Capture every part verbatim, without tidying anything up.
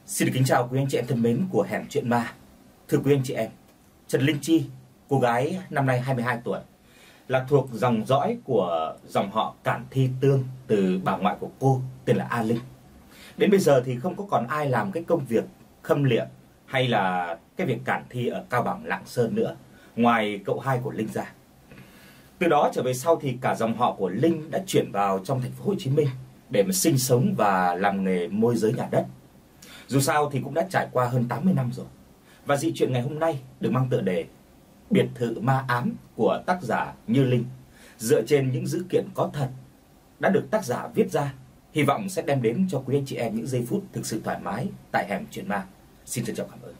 Xin được kính chào quý anh chị em thân mến của Hẻm Chuyện Ma. Thưa quý anh chị em, Trần Linh Chi, cô gái năm nay hai mươi hai tuổi, là thuộc dòng dõi của dòng họ Cản Thi Tương từ bà ngoại của cô tên là A Linh. Đến bây giờ thì không có còn ai làm cái công việc khâm liệm hay là cái việc cản thi ở Cao Bằng, Lạng Sơn nữa, ngoài cậu hai của Linh ra. Từ đó trở về sau thì cả dòng họ của Linh đã chuyển vào trong thành phố Hồ Chí Minh để mà sinh sống và làm nghề môi giới nhà đất. Dù sao thì cũng đã trải qua hơn tám mươi năm rồi. Và dị chuyện ngày hôm nay được mang tựa đề Biệt thự ma ám của tác giả Như Linh, dựa trên những dữ kiện có thật đã được tác giả viết ra, hy vọng sẽ đem đến cho quý anh chị em những giây phút thực sự thoải mái tại Hẻm Chuyện Ma. Xin trân trọng cảm ơn.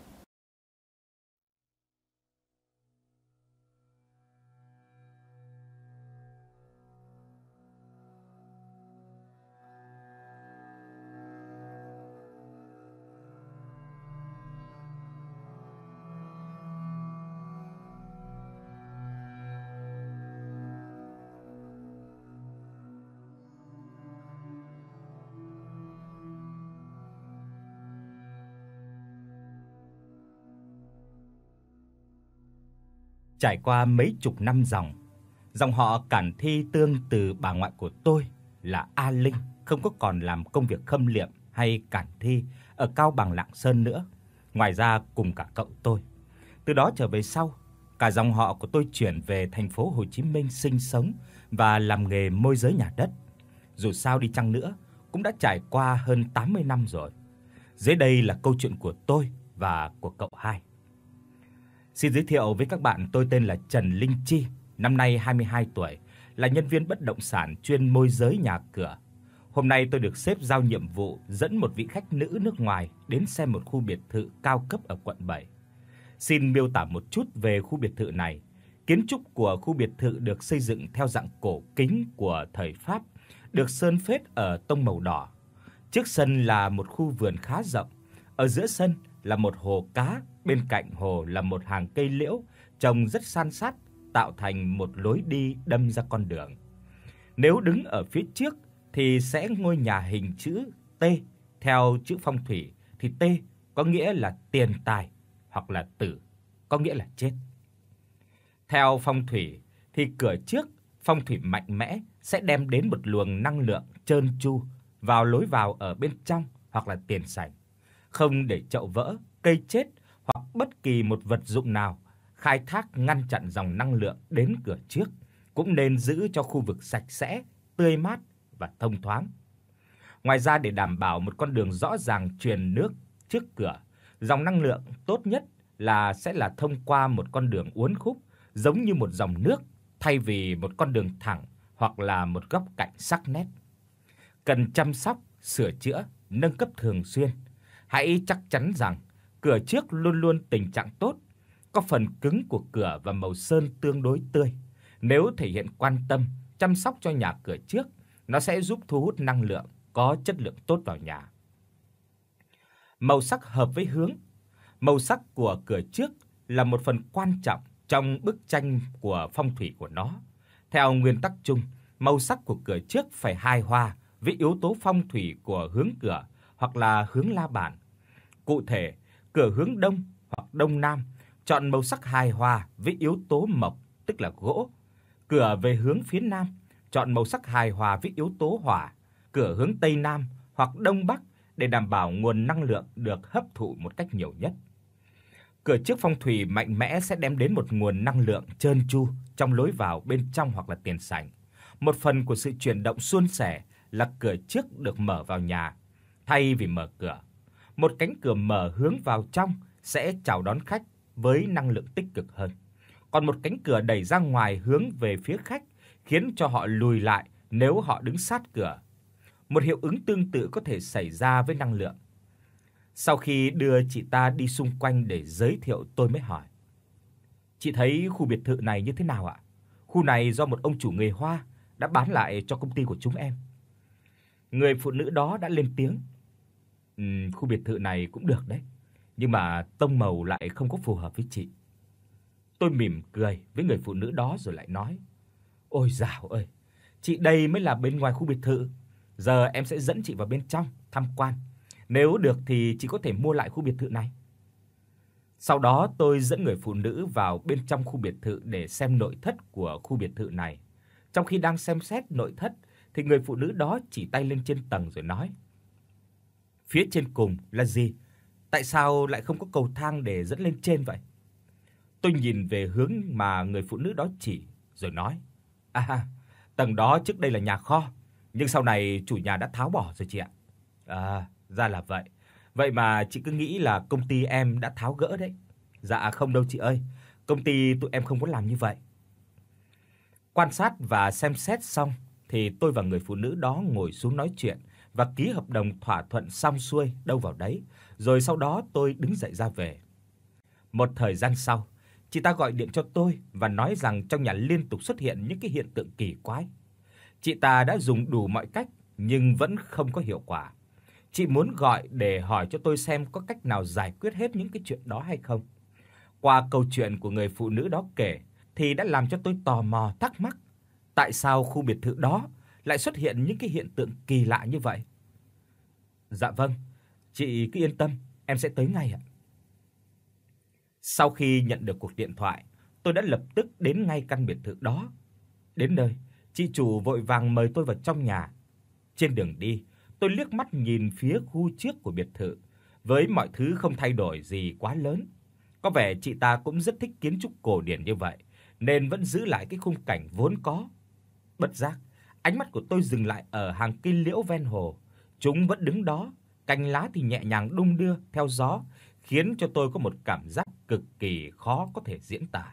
Trải qua mấy chục năm dòng, dòng họ Cản Thi Tương từ bà ngoại của tôi là A Linh không có còn làm công việc khâm liệm hay cản thi ở Cao Bằng, Lạng Sơn nữa, ngoài ra cùng cả cậu tôi. Từ đó trở về sau, cả dòng họ của tôi chuyển về thành phố Hồ Chí Minh sinh sống và làm nghề môi giới nhà đất. Dù sao đi chăng nữa, cũng đã trải qua hơn tám mươi năm rồi. Dưới đây là câu chuyện của tôi và của cậu hai. Xin giới thiệu với các bạn, tôi tên là Trần Linh Chi, năm nay hai mươi hai tuổi, là nhân viên bất động sản chuyên môi giới nhà cửa. Hôm nay tôi được sếp giao nhiệm vụ dẫn một vị khách nữ nước ngoài đến xem một khu biệt thự cao cấp ở quận bảy. Xin miêu tả một chút về khu biệt thự này. Kiến trúc của khu biệt thự được xây dựng theo dạng cổ kính của thời Pháp, được sơn phết ở tông màu đỏ. Trước sân là một khu vườn khá rộng, ở giữa sân là một hồ cá, bên cạnh hồ là một hàng cây liễu trồng rất san sát, tạo thành một lối đi đâm ra con đường. Nếu đứng ở phía trước thì sẽ ngôi nhà hình chữ T, theo chữ phong thủy thì T có nghĩa là tiền tài, hoặc là tử có nghĩa là chết. Theo phong thủy thì cửa trước phong thủy mạnh mẽ sẽ đem đến một luồng năng lượng trơn tru vào lối vào ở bên trong, hoặc là tiền sảnh. Không để chậu vỡ, cây chết hoặc bất kỳ một vật dụng nào khai thác ngăn chặn dòng năng lượng đến cửa trước, cũng nên giữ cho khu vực sạch sẽ, tươi mát và thông thoáng. Ngoài ra, để đảm bảo một con đường rõ ràng truyền nước trước cửa, dòng năng lượng tốt nhất là sẽ là thông qua một con đường uốn khúc giống như một dòng nước, thay vì một con đường thẳng hoặc là một góc cạnh sắc nét. Cần chăm sóc, sửa chữa, nâng cấp thường xuyên. Hãy chắc chắn rằng cửa trước luôn luôn tình trạng tốt, có phần cứng của cửa và màu sơn tương đối tươi. Nếu thể hiện quan tâm, chăm sóc cho nhà cửa trước, nó sẽ giúp thu hút năng lượng có chất lượng tốt vào nhà. Màu sắc hợp với hướng. Màu sắc của cửa trước là một phần quan trọng trong bức tranh của phong thủy của nó. Theo nguyên tắc chung, màu sắc của cửa trước phải hài hòa với yếu tố phong thủy của hướng cửa hoặc là hướng la bàn. Cụ thể, cửa hướng đông hoặc đông nam chọn màu sắc hài hòa với yếu tố mộc, tức là gỗ. Cửa về hướng phía nam chọn màu sắc hài hòa với yếu tố hỏa. Cửa hướng tây nam hoặc đông bắc để đảm bảo nguồn năng lượng được hấp thụ một cách nhiều nhất. Cửa trước phong thủy mạnh mẽ sẽ đem đến một nguồn năng lượng trơn tru trong lối vào bên trong hoặc là tiền sảnh. Một phần của sự chuyển động suôn sẻ là cửa trước được mở vào nhà thay vì mở cửa. Một cánh cửa mở hướng vào trong sẽ chào đón khách với năng lượng tích cực hơn. Còn một cánh cửa đẩy ra ngoài hướng về phía khách khiến cho họ lùi lại nếu họ đứng sát cửa. Một hiệu ứng tương tự có thể xảy ra với năng lượng. Sau khi đưa chị ta đi xung quanh để giới thiệu, tôi mới hỏi: "Chị thấy khu biệt thự này như thế nào ạ? Khu này do một ông chủ người Hoa đã bán lại cho công ty của chúng em." Người phụ nữ đó đã lên tiếng: "Ừm, khu biệt thự này cũng được đấy, nhưng mà tông màu lại không có phù hợp với chị." Tôi mỉm cười với người phụ nữ đó rồi lại nói: "Ôi dào ơi, chị đây mới là bên ngoài khu biệt thự. Giờ em sẽ dẫn chị vào bên trong tham quan. Nếu được thì chị có thể mua lại khu biệt thự này. Sau đó tôi dẫn người phụ nữ vào bên trong khu biệt thự để xem nội thất của khu biệt thự này. Trong khi đang xem xét nội thất thì người phụ nữ đó chỉ tay lên trên tầng rồi nói: "Phía trên cùng là gì? Tại sao lại không có cầu thang để dẫn lên trên vậy?" Tôi nhìn về hướng mà người phụ nữ đó chỉ rồi nói: "À, tầng đó trước đây là nhà kho, nhưng sau này chủ nhà đã tháo bỏ rồi chị ạ." "À, ra là vậy. Vậy mà chị cứ nghĩ là công ty em đã tháo gỡ đấy." "Dạ không đâu chị ơi, công ty tụi em không có làm như vậy." Quan sát và xem xét xong thì tôi và người phụ nữ đó ngồi xuống nói chuyện và ký hợp đồng thỏa thuận xong xuôi đâu vào đấy, rồi sau đó tôi đứng dậy ra về. Một thời gian sau, chị ta gọi điện cho tôi và nói rằng trong nhà liên tục xuất hiện những cái hiện tượng kỳ quái. Chị ta đã dùng đủ mọi cách nhưng vẫn không có hiệu quả. Chị muốn gọi để hỏi cho tôi xem có cách nào giải quyết hết những cái chuyện đó hay không. Qua câu chuyện của người phụ nữ đó kể thì đã làm cho tôi tò mò thắc mắc, tại sao khu biệt thự đó lại xuất hiện những cái hiện tượng kỳ lạ như vậy. "Dạ vâng, chị cứ yên tâm, em sẽ tới ngay ạ." Sau khi nhận được cuộc điện thoại, tôi đã lập tức đến ngay căn biệt thự đó. Đến nơi, chị chủ vội vàng mời tôi vào trong nhà. Trên đường đi, tôi liếc mắt nhìn phía khu trước của biệt thự, với mọi thứ không thay đổi gì quá lớn. Có vẻ chị ta cũng rất thích kiến trúc cổ điển như vậy, nên vẫn giữ lại cái khung cảnh vốn có. Bất giác, ánh mắt của tôi dừng lại ở hàng cây liễu ven hồ. Chúng vẫn đứng đó, cành lá thì nhẹ nhàng đung đưa theo gió, khiến cho tôi có một cảm giác cực kỳ khó có thể diễn tả.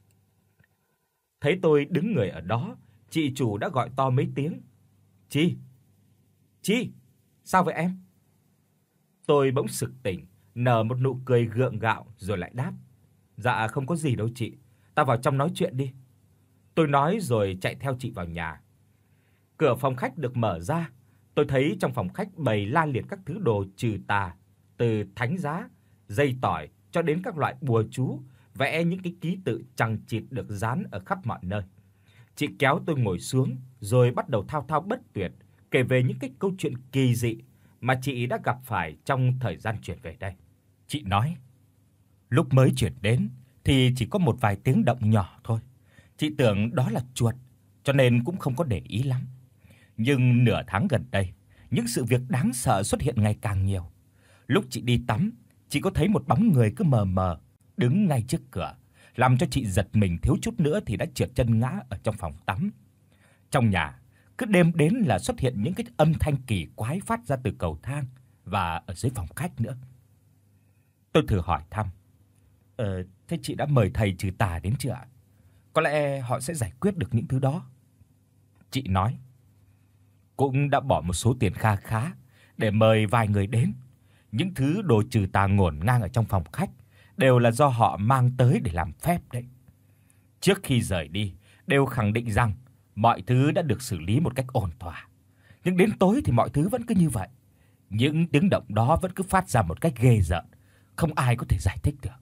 Thấy tôi đứng người ở đó, chị chủ đã gọi to mấy tiếng: "Chi? Chi? Sao vậy em?" Tôi bỗng sực tỉnh, nở một nụ cười gượng gạo rồi lại đáp: "Dạ không có gì đâu chị, ta vào trong nói chuyện đi." Tôi nói rồi chạy theo chị vào nhà. Cửa phòng khách được mở ra, tôi thấy trong phòng khách bày la liệt các thứ đồ trừ tà, từ thánh giá, dây tỏi cho đến các loại bùa chú, vẽ những cái ký tự chằng chịt được dán ở khắp mọi nơi. Chị kéo tôi ngồi xuống rồi bắt đầu thao thao bất tuyệt kể về những cái câu chuyện kỳ dị mà chị đã gặp phải trong thời gian chuyển về đây. Chị nói, lúc mới chuyển đến thì chỉ có một vài tiếng động nhỏ thôi. Chị tưởng đó là chuột, cho nên cũng không có để ý lắm. Nhưng nửa tháng gần đây, những sự việc đáng sợ xuất hiện ngày càng nhiều. Lúc chị đi tắm, chị có thấy một bóng người cứ mờ mờ đứng ngay trước cửa, làm cho chị giật mình thiếu chút nữa thì đã trượt chân ngã ở trong phòng tắm. Trong nhà, cứ đêm đến là xuất hiện những cái âm thanh kỳ quái phát ra từ cầu thang và ở dưới phòng khách nữa. Tôi thử hỏi thăm: "Ờ, thế chị đã mời thầy trừ tà đến chưa ạ? Có lẽ họ sẽ giải quyết được những thứ đó." Chị nói, cũng đã bỏ một số tiền kha khá để mời vài người đến. Những thứ đồ trừ tà ngổn ngang ở trong phòng khách đều là do họ mang tới để làm phép đấy. Trước khi rời đi, đều khẳng định rằng mọi thứ đã được xử lý một cách ổn thỏa. Nhưng đến tối thì mọi thứ vẫn cứ như vậy. Những tiếng động đó vẫn cứ phát ra một cách ghê rợn, không ai có thể giải thích được.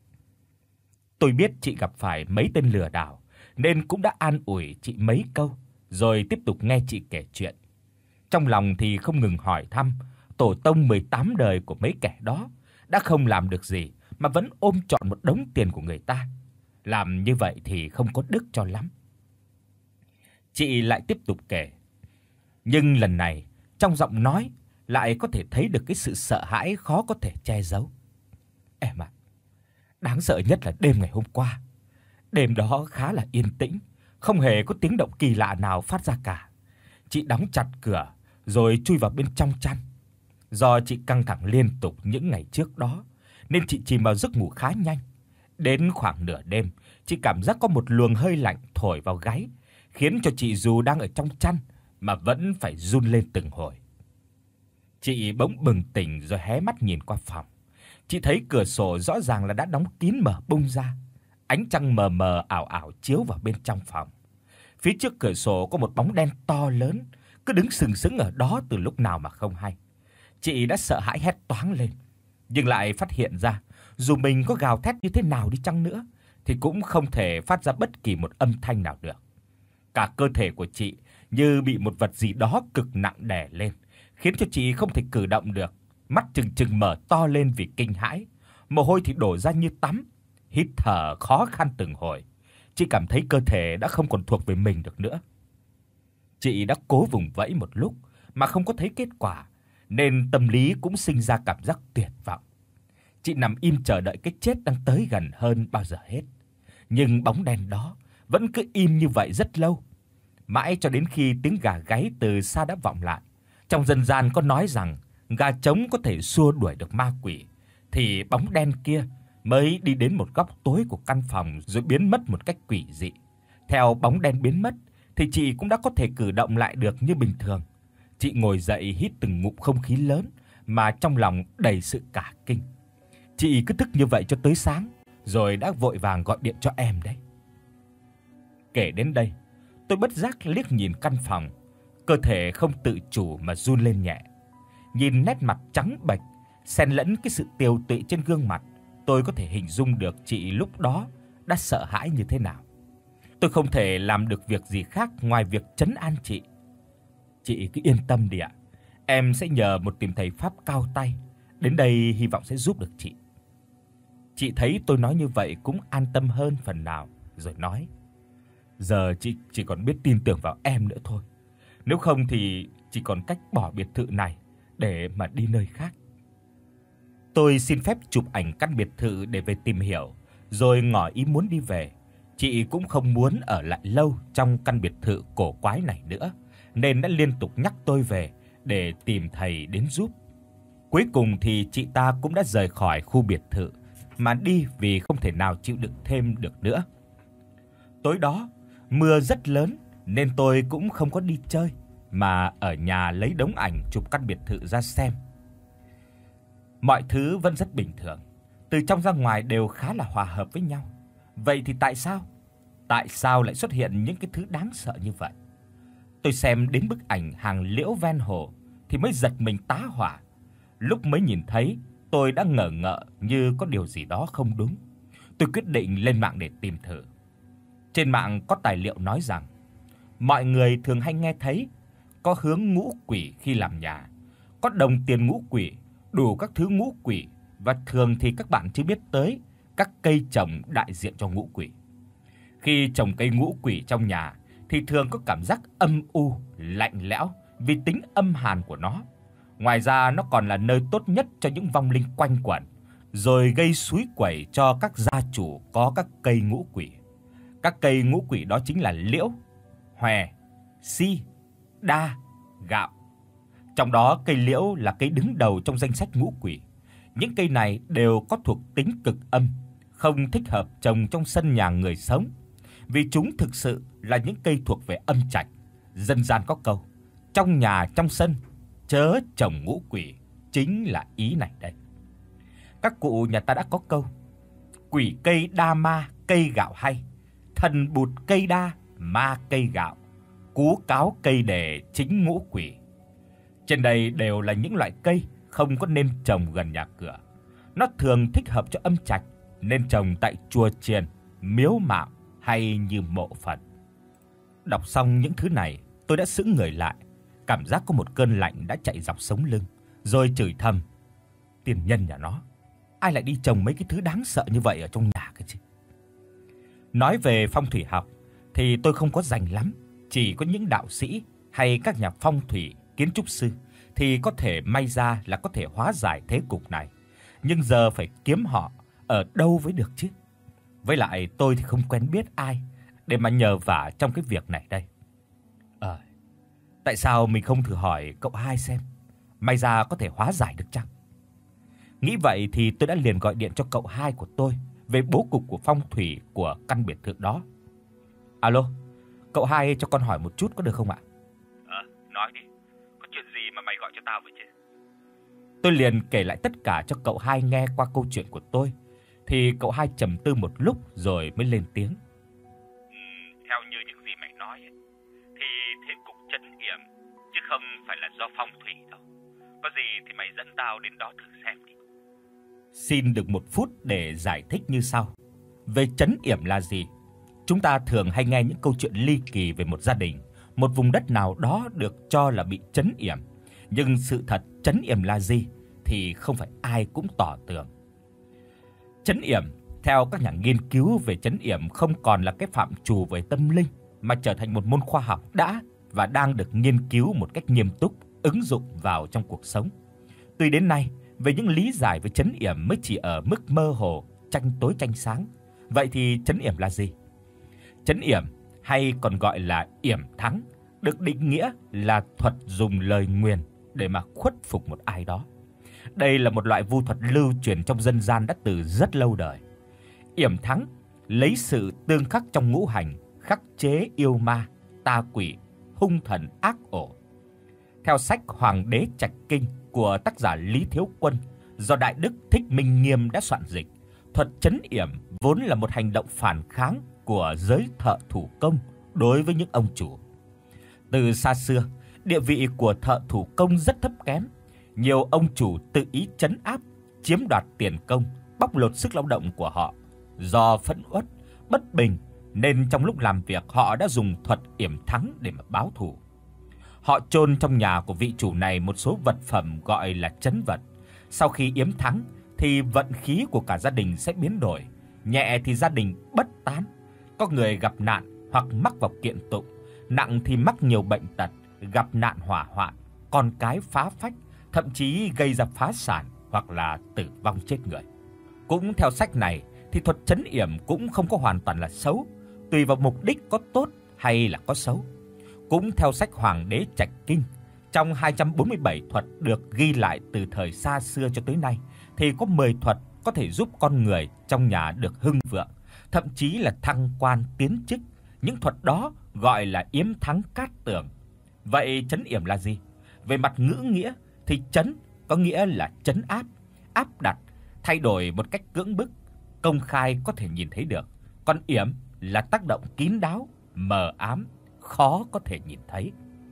Tôi biết chị gặp phải mấy tên lừa đảo nên cũng đã an ủi chị mấy câu, rồi tiếp tục nghe chị kể chuyện. Trong lòng thì không ngừng hỏi thăm tổ tông mười tám đời của mấy kẻ đó đã không làm được gì mà vẫn ôm trọn một đống tiền của người ta. Làm như vậy thì không có đức cho lắm. Chị lại tiếp tục kể, nhưng lần này trong giọng nói lại có thể thấy được cái sự sợ hãi khó có thể che giấu. "Em ạ, đáng sợ nhất là đêm ngày hôm qua. Đêm đó khá là yên tĩnh, không hề có tiếng động kỳ lạ nào phát ra cả. Chị đóng chặt cửa rồi chui vào bên trong chăn. Do chị căng thẳng liên tục những ngày trước đó nên chị chìm vào giấc ngủ khá nhanh. Đến khoảng nửa đêm, chị cảm giác có một luồng hơi lạnh thổi vào gáy, khiến cho chị dù đang ở trong chăn mà vẫn phải run lên từng hồi. Chị bỗng bừng tỉnh rồi hé mắt nhìn qua phòng. Chị thấy cửa sổ rõ ràng là đã đóng kín mở bung ra. Ánh trăng mờ mờ ảo ảo chiếu vào bên trong phòng. Phía trước cửa sổ có một bóng đen to lớn, cứ đứng sừng sững ở đó từ lúc nào mà không hay. Chị đã sợ hãi hét toáng lên, nhưng lại phát hiện ra, dù mình có gào thét như thế nào đi chăng nữa thì cũng không thể phát ra bất kỳ một âm thanh nào được. Cả cơ thể của chị như bị một vật gì đó cực nặng đè lên, khiến cho chị không thể cử động được. mắt trừng trừng mở to lên vì kinh hãi, mồ hôi thì đổ ra như tắm, hít thở khó khăn từng hồi. Chị cảm thấy cơ thể đã không còn thuộc về mình được nữa. Chị đã cố vùng vẫy một lúc mà không có thấy kết quả, nên tâm lý cũng sinh ra cảm giác tuyệt vọng. Chị nằm im chờ đợi cái chết đang tới gần hơn bao giờ hết. Nhưng bóng đen đó vẫn cứ im như vậy rất lâu, mãi cho đến khi tiếng gà gáy từ xa đã vọng lại. Trong dân gian có nói rằng gà trống có thể xua đuổi được ma quỷ, thì bóng đen kia mới đi đến một góc tối của căn phòng rồi biến mất một cách quỷ dị. Theo bóng đen biến mất thì chị cũng đã có thể cử động lại được như bình thường. Chị ngồi dậy hít từng ngụm không khí lớn mà trong lòng đầy sự cả kinh. Chị cứ thức như vậy cho tới sáng, rồi đã vội vàng gọi điện cho em đấy. Kể đến đây, tôi bất giác liếc nhìn căn phòng, cơ thể không tự chủ mà run lên nhẹ. Nhìn nét mặt trắng bệch, xen lẫn cái sự tiều tụy trên gương mặt, tôi có thể hình dung được chị lúc đó đã sợ hãi như thế nào. Tôi không thể làm được việc gì khác ngoài việc trấn an chị. Chị cứ yên tâm đi ạ. Em sẽ nhờ một tìm thầy pháp cao tay đến đây, hy vọng sẽ giúp được chị. Chị thấy tôi nói như vậy cũng an tâm hơn phần nào, rồi nói: Giờ chị chỉ còn biết tin tưởng vào em nữa thôi. Nếu không thì chỉ còn cách bỏ biệt thự này để mà đi nơi khác. Tôi xin phép chụp ảnh căn biệt thự để về tìm hiểu, rồi ngỏ ý muốn đi về. Chị cũng không muốn ở lại lâu trong căn biệt thự cổ quái này nữa, nên đã liên tục nhắc tôi về để tìm thầy đến giúp. Cuối cùng thì chị ta cũng đã rời khỏi khu biệt thự mà đi vì không thể nào chịu đựng thêm được nữa. Tối đó, mưa rất lớn nên tôi cũng không có đi chơi mà ở nhà lấy đống ảnh chụp căn biệt thự ra xem. Mọi thứ vẫn rất bình thường, từ trong ra ngoài đều khá là hòa hợp với nhau. Vậy thì tại sao? Tại sao lại xuất hiện những cái thứ đáng sợ như vậy? Tôi xem đến bức ảnh hàng liễu ven hồ thì mới giật mình tá hỏa. Lúc mới nhìn thấy, tôi đã ngờ ngợ như có điều gì đó không đúng. Tôi quyết định lên mạng để tìm thử. Trên mạng có tài liệu nói rằng mọi người thường hay nghe thấy có hướng ngũ quỷ khi làm nhà, có đồng tiền ngũ quỷ, đủ các thứ ngũ quỷ, và thường thì các bạn chưa biết tới các cây trồng đại diện cho ngũ quỷ. Khi trồng cây ngũ quỷ trong nhà thì thường có cảm giác âm u, lạnh lẽo vì tính âm hàn của nó. Ngoài ra nó còn là nơi tốt nhất cho những vong linh quanh quẩn, rồi gây xúi quẩy cho các gia chủ có các cây ngũ quỷ. Các cây ngũ quỷ đó chính là liễu, hòe, si, đa, gạo. Trong đó cây liễu là cây đứng đầu trong danh sách ngũ quỷ. Những cây này đều có thuộc tính cực âm, không thích hợp trồng trong sân nhà người sống, vì chúng thực sự là những cây thuộc về âm trạch. Dân gian có câu: trong nhà trong sân chớ trồng ngũ quỷ, chính là ý này đây. Các cụ nhà ta đã có câu: quỷ cây đa ma cây gạo hay, thần bụt cây đa ma cây gạo, cú cáo cây đề chính ngũ quỷ. Trên đây đều là những loại cây không có nên trồng gần nhà cửa. Nó thường thích hợp cho âm trạch, nên trồng tại chùa chiền, miếu mạo hay như mộ Phật. Đọc xong những thứ này, tôi đã sững người lại, cảm giác có một cơn lạnh đã chạy dọc sống lưng, rồi chửi thầm: tiền nhân nhà nó, ai lại đi trồng mấy cái thứ đáng sợ như vậy ở trong nhà cơ chứ. Nói về phong thủy học thì tôi không có rành lắm, chỉ có những đạo sĩ hay các nhà phong thủy, kiến trúc sư thì có thể may ra là có thể hóa giải thế cục này. Nhưng giờ phải kiếm họ ở đâu mới được chứ. Với lại tôi thì không quen biết ai để mà nhờ vả trong cái việc này đây. Ờ, tại sao mình không thử hỏi cậu hai xem, may ra có thể hóa giải được chăng? Nghĩ vậy thì tôi đã liền gọi điện cho cậu hai của tôi về bố cục của phong thủy của căn biệt thự đó. Alo, cậu hai cho con hỏi một chút có được không ạ? Ờ, nói đi, có chuyện gì mà mày gọi cho tao vậy chứ? Tôi liền kể lại tất cả cho cậu hai nghe qua câu chuyện của tôi, thì cậu hai trầm tư một lúc rồi mới lên tiếng. Ừ, theo như những gì mày nói ấy, thì thế cục trấn yểm chứ không phải là do phong thủy đâu. Có gì thì mày dẫn tao đến đó thử xem đi. Xin được một phút để giải thích như sau. Về trấn yểm là gì? Chúng ta thường hay nghe những câu chuyện ly kỳ về một gia đình, một vùng đất nào đó được cho là bị trấn yểm. Nhưng sự thật trấn yểm là gì thì không phải ai cũng tỏ tường. Trấn yểm, theo các nhà nghiên cứu về trấn yểm, không còn là cái phạm trù về tâm linh mà trở thành một môn khoa học đã và đang được nghiên cứu một cách nghiêm túc, ứng dụng vào trong cuộc sống. Tuy đến nay, về những lý giải về trấn yểm mới chỉ ở mức mơ hồ, tranh tối tranh sáng. Vậy thì trấn yểm là gì? Trấn yểm, hay còn gọi là yểm thắng, được định nghĩa là thuật dùng lời nguyền để mà khuất phục một ai đó. Đây là một loại vu thuật lưu truyền trong dân gian đã từ rất lâu đời. Yểm thắng lấy sự tương khắc trong ngũ hành khắc chế yêu ma, tà quỷ, hung thần ác ổ. Theo sách Hoàng đế Trạch Kinh của tác giả Lý Thiếu Quân do Đại Đức Thích Minh Nghiêm đã soạn dịch, thuật trấn yểm vốn là một hành động phản kháng của giới thợ thủ công đối với những ông chủ. Từ xa xưa, địa vị của thợ thủ công rất thấp kém. Nhiều ông chủ tự ý trấn áp, chiếm đoạt tiền công, bóc lột sức lao động của họ. Do phẫn uất, bất bình nên trong lúc làm việc họ đã dùng thuật yểm thắng để mà báo thù. Họ chôn trong nhà của vị chủ này một số vật phẩm gọi là trấn vật. Sau khi yểm thắng thì vận khí của cả gia đình sẽ biến đổi, nhẹ thì gia đình bất tán, có người gặp nạn hoặc mắc vào kiện tụng, nặng thì mắc nhiều bệnh tật, gặp nạn hỏa hoạn, con cái phá phách, thậm chí gây ra phá sản hoặc là tử vong chết người. Cũng theo sách này thì thuật trấn yểm cũng không có hoàn toàn là xấu, tùy vào mục đích có tốt hay là có xấu. Cũng theo sách Hoàng đế Trạch Kinh, trong hai trăm bốn mươi bảy thuật được ghi lại từ thời xa xưa cho tới nay thì có mười thuật có thể giúp con người trong nhà được hưng vượng, thậm chí là thăng quan tiến chức. Những thuật đó gọi là yếm thắng cát tường. Vậy trấn yểm là gì? Về mặt ngữ nghĩa thì trấn có nghĩa là trấn áp, áp đặt, thay đổi một cách cưỡng bức, công khai có thể nhìn thấy được. Còn yểm là tác động kín đáo, mờ ám, khó có thể nhìn thấy.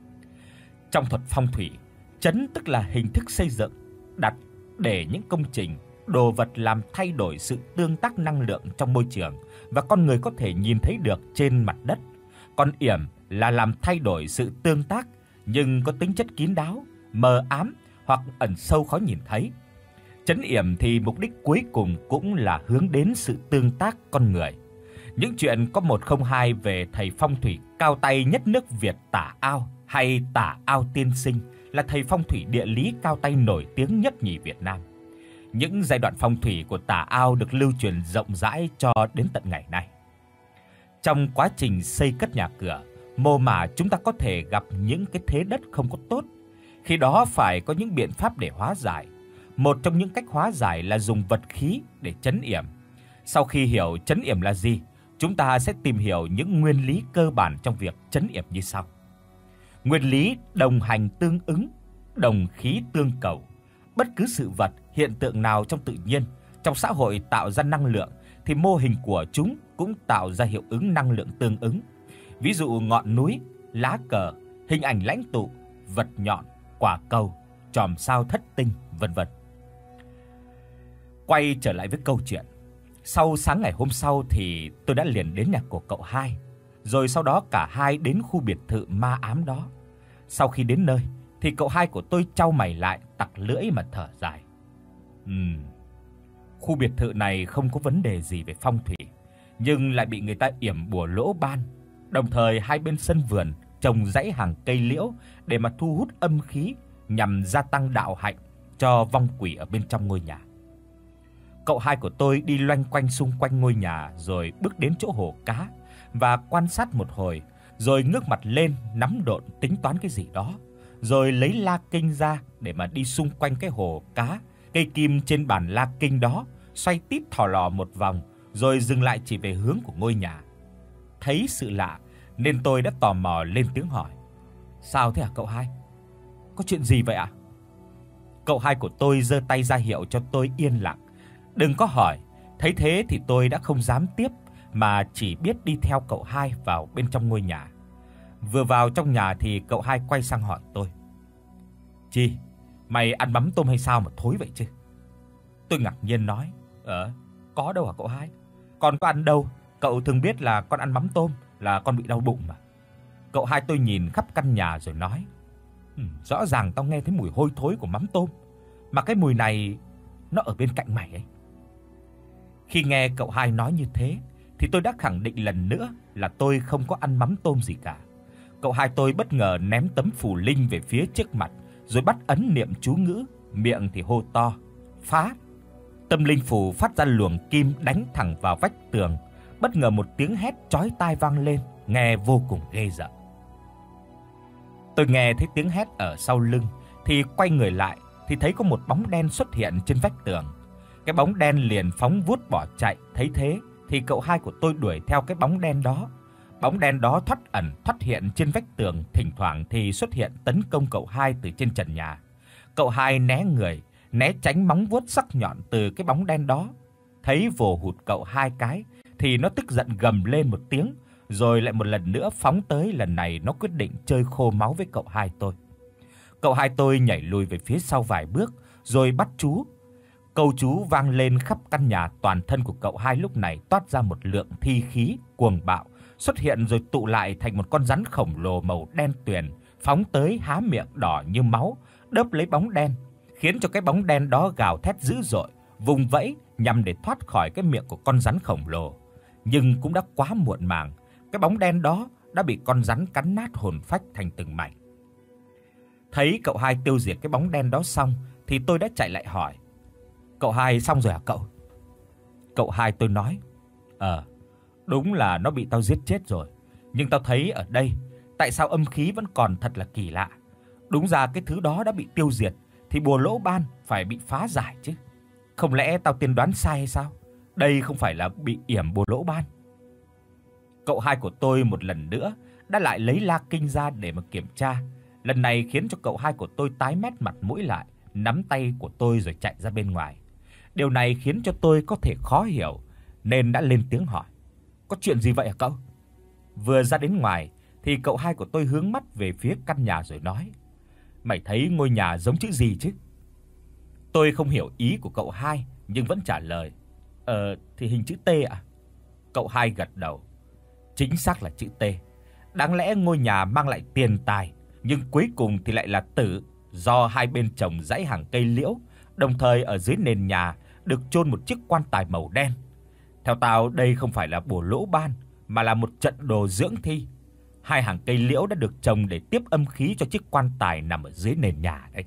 Trong thuật phong thủy, trấn tức là hình thức xây dựng, đặt để những công trình, đồ vật làm thay đổi sự tương tác năng lượng trong môi trường và con người có thể nhìn thấy được trên mặt đất. Còn yểm là làm thay đổi sự tương tác nhưng có tính chất kín đáo, mờ ám hoặc ẩn sâu khó nhìn thấy. Trấn yểm thì mục đích cuối cùng cũng là hướng đến sự tương tác con người. Những chuyện có một không hai về thầy phong thủy cao tay nhất nước Việt Tả Ao hay Tả Ao tiên sinh là thầy phong thủy địa lý cao tay nổi tiếng nhất nhì Việt Nam. Những giai đoạn phong thủy của Tả Ao được lưu truyền rộng rãi cho đến tận ngày nay. Trong quá trình xây cất nhà cửa, mồ mả chúng ta có thể gặp những cái thế đất không có tốt. Khi đó phải có những biện pháp để hóa giải. Một trong những cách hóa giải là dùng vật khí để trấn yểm. Sau khi hiểu trấn yểm là gì, chúng ta sẽ tìm hiểu những nguyên lý cơ bản trong việc trấn yểm như sau. Nguyên lý đồng hành tương ứng, đồng khí tương cầu. Bất cứ sự vật, hiện tượng nào trong tự nhiên, trong xã hội tạo ra năng lượng thì mô hình của chúng cũng tạo ra hiệu ứng năng lượng tương ứng. Ví dụ ngọn núi, lá cờ, hình ảnh lãnh tụ, vật nhọn, quả cầu, chòm sao thất tinh, vân vân. Quay trở lại với câu chuyện. Sau sáng ngày hôm sau thì tôi đã liền đến nhà của cậu hai, rồi sau đó cả hai đến khu biệt thự ma ám đó. Sau khi đến nơi thì cậu hai của tôi chau mày lại, tặc lưỡi mà thở dài. Ừm. Khu biệt thự này không có vấn đề gì về phong thủy, nhưng lại bị người ta yểm bùa lỗ ban. Đồng thời hai bên sân vườn trồng dãy hàng cây liễu để mà thu hút âm khí nhằm gia tăng đạo hạnh cho vong quỷ ở bên trong ngôi nhà. Cậu hai của tôi đi loanh quanh xung quanh ngôi nhà rồi bước đến chỗ hồ cá và quan sát một hồi, rồi ngước mặt lên nắm độn tính toán cái gì đó, rồi lấy la kinh ra để mà đi xung quanh cái hồ cá, cây kim trên bàn la kinh đó, xoay tít thò lò một vòng rồi dừng lại chỉ về hướng của ngôi nhà. Thấy sự lạ nên tôi đã tò mò lên tiếng hỏi: "Sao thế hả cậu hai? Có chuyện gì vậy ạ?" Cậu hai của tôi giơ tay ra hiệu cho tôi yên lặng, đừng có hỏi. Thấy thế thì tôi đã không dám tiếp mà chỉ biết đi theo cậu hai vào bên trong ngôi nhà. Vừa vào trong nhà thì cậu hai quay sang hỏi tôi: "Chi, mày ăn mắm tôm hay sao mà thối vậy chứ?" Tôi ngạc nhiên nói: "Ờ, có đâu hả cậu hai? Con có ăn đâu, cậu thường biết là con ăn mắm tôm là con bị đau bụng mà." Cậu hai tôi nhìn khắp căn nhà rồi nói: "Ừ, rõ ràng tao nghe thấy mùi hôi thối của mắm tôm. mà cái mùi này nó ở bên cạnh mày ấy." Khi nghe cậu hai nói như thế thì tôi đã khẳng định lần nữa là tôi không có ăn mắm tôm gì cả. Cậu hai tôi bất ngờ ném tấm phù linh về phía trước mặt, rồi bắt ấn niệm chú ngữ, miệng thì hô to: "Phá!" Tâm linh phù phát ra luồng kim đánh thẳng vào vách tường. Bất ngờ một tiếng hét chói tai vang lên, nghe vô cùng ghê rợn. Tôi nghe thấy tiếng hét ở sau lưng thì quay người lại thì thấy có một bóng đen xuất hiện trên vách tường. Cái bóng đen liền phóng vút bỏ chạy, thấy thế thì cậu hai của tôi đuổi theo cái bóng đen đó. Bóng đen đó thoát ẩn thoát hiện trên vách tường, thỉnh thoảng thì xuất hiện tấn công cậu hai từ trên trần nhà. Cậu hai né người, né tránh móng vuốt sắc nhọn từ cái bóng đen đó. Thấy vồ hụt cậu hai cái thì nó tức giận gầm lên một tiếng, rồi lại một lần nữa phóng tới. Lần này nó quyết định chơi khô máu với cậu hai tôi. Cậu hai tôi nhảy lùi về phía sau vài bước rồi bắt chú. Câu chú vang lên khắp căn nhà, toàn thân của cậu hai lúc này toát ra một lượng thi khí cuồng bạo, xuất hiện rồi tụ lại thành một con rắn khổng lồ màu đen tuyền, phóng tới há miệng đỏ như máu, đớp lấy bóng đen, khiến cho cái bóng đen đó gào thét dữ dội, vùng vẫy nhằm để thoát khỏi cái miệng của con rắn khổng lồ. Nhưng cũng đã quá muộn màng, cái bóng đen đó đã bị con rắn cắn nát hồn phách thành từng mảnh. Thấy cậu hai tiêu diệt cái bóng đen đó xong thì tôi đã chạy lại hỏi: "Cậu hai xong rồi hả cậu?" Cậu hai tôi nói: "Ờ, đúng là nó bị tao giết chết rồi, nhưng tao thấy ở đây tại sao âm khí vẫn còn thật là kỳ lạ. Đúng ra cái thứ đó đã bị tiêu diệt thì bùa lỗ ban phải bị phá giải chứ. Không lẽ tao tiên đoán sai hay sao? Đây không phải là bị yểm bùa lỗ ban." Cậu hai của tôi một lần nữa đã lại lấy la kinh ra để mà kiểm tra. Lần này khiến cho cậu hai của tôi tái mét mặt mũi lại, nắm tay của tôi rồi chạy ra bên ngoài. Điều này khiến cho tôi có thể khó hiểu nên đã lên tiếng hỏi: "Có chuyện gì vậy hả cậu?" Vừa ra đến ngoài thì cậu hai của tôi hướng mắt về phía căn nhà rồi nói: "Mày thấy ngôi nhà giống chữ gì chứ?" Tôi không hiểu ý của cậu hai nhưng vẫn trả lời: "Ờ thì hình chữ T ạ." Cậu hai gật đầu: "Chính xác là chữ T. Đáng lẽ ngôi nhà mang lại tiền tài, nhưng cuối cùng thì lại là tử, do hai bên trồng dãy hàng cây liễu, đồng thời ở dưới nền nhà được chôn một chiếc quan tài màu đen. Theo tao đây không phải là bùa lỗ ban mà là một trận đồ dưỡng thi. Hai hàng cây liễu đã được trồng để tiếp âm khí cho chiếc quan tài nằm ở dưới nền nhà đấy."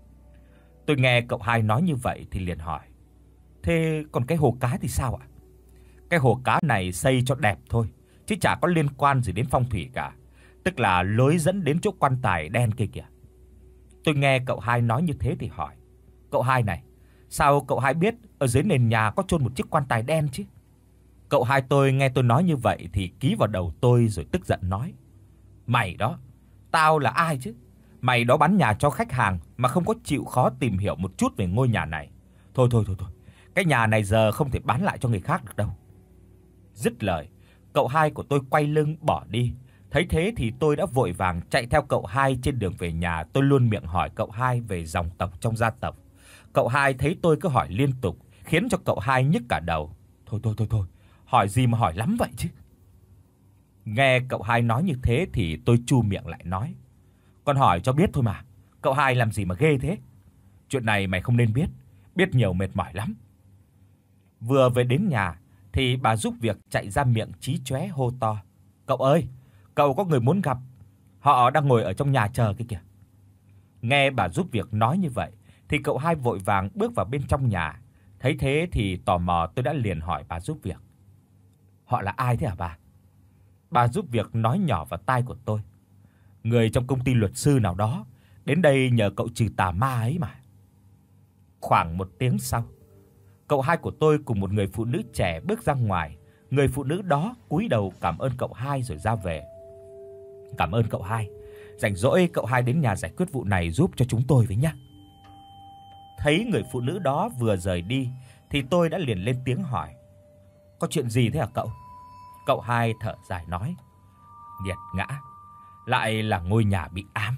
Tôi nghe cậu hai nói như vậy thì liền hỏi: "Thế còn cái hồ cá thì sao ạ?" "Cái hồ cá này xây cho đẹp thôi, chứ chả có liên quan gì đến phong thủy cả, tức là lối dẫn đến chỗ quan tài đen kia kìa." Tôi nghe cậu hai nói như thế thì hỏi: "Cậu hai này, sao cậu hai biết ở dưới nền nhà có chôn một chiếc quan tài đen chứ?" Cậu hai tôi nghe tôi nói như vậy thì ký vào đầu tôi rồi tức giận nói: "Mày đó, tao là ai chứ? Mày đó bán nhà cho khách hàng mà không có chịu khó tìm hiểu một chút về ngôi nhà này. Thôi thôi thôi thôi, cái nhà này giờ không thể bán lại cho người khác được đâu." Dứt lời, cậu hai của tôi quay lưng bỏ đi. Thấy thế thì tôi đã vội vàng chạy theo cậu hai. Trên đường về nhà, tôi luôn miệng hỏi cậu hai về dòng tộc trong gia tộc. Cậu hai thấy tôi cứ hỏi liên tục, khiến cho cậu hai nhức cả đầu. "Thôi thôi thôi thôi, hỏi gì mà hỏi lắm vậy chứ?" Nghe cậu hai nói như thế thì tôi chu miệng lại nói: "Con hỏi cho biết thôi mà, cậu hai làm gì mà ghê thế? Chuyện này mày không nên biết, biết nhiều mệt mỏi lắm." Vừa về đến nhà thì bà giúp việc chạy ra miệng chí chóe hô to: "Cậu ơi, cậu có người muốn gặp, họ đang ngồi ở trong nhà chờ kia kìa." Nghe bà giúp việc nói như vậy thì cậu hai vội vàng bước vào bên trong nhà. Thấy thế thì tò mò tôi đã liền hỏi bà giúp việc: "Họ là ai thế hả bà?" Bà giúp việc nói nhỏ vào tai của tôi: "Người trong công ty luật sư nào đó đến đây nhờ cậu trừ tà ma ấy mà." Khoảng một tiếng sau, cậu hai của tôi cùng một người phụ nữ trẻ bước ra ngoài. Người phụ nữ đó cúi đầu cảm ơn cậu hai rồi ra về. "Cảm ơn cậu hai, rảnh rỗi cậu hai đến nhà giải quyết vụ này giúp cho chúng tôi với nhé." Thấy người phụ nữ đó vừa rời đi thì tôi đã liền lên tiếng hỏi: "Có chuyện gì thế hả cậu?" Cậu hai thở dài nói: "Nghiệt ngã, lại là ngôi nhà bị ám."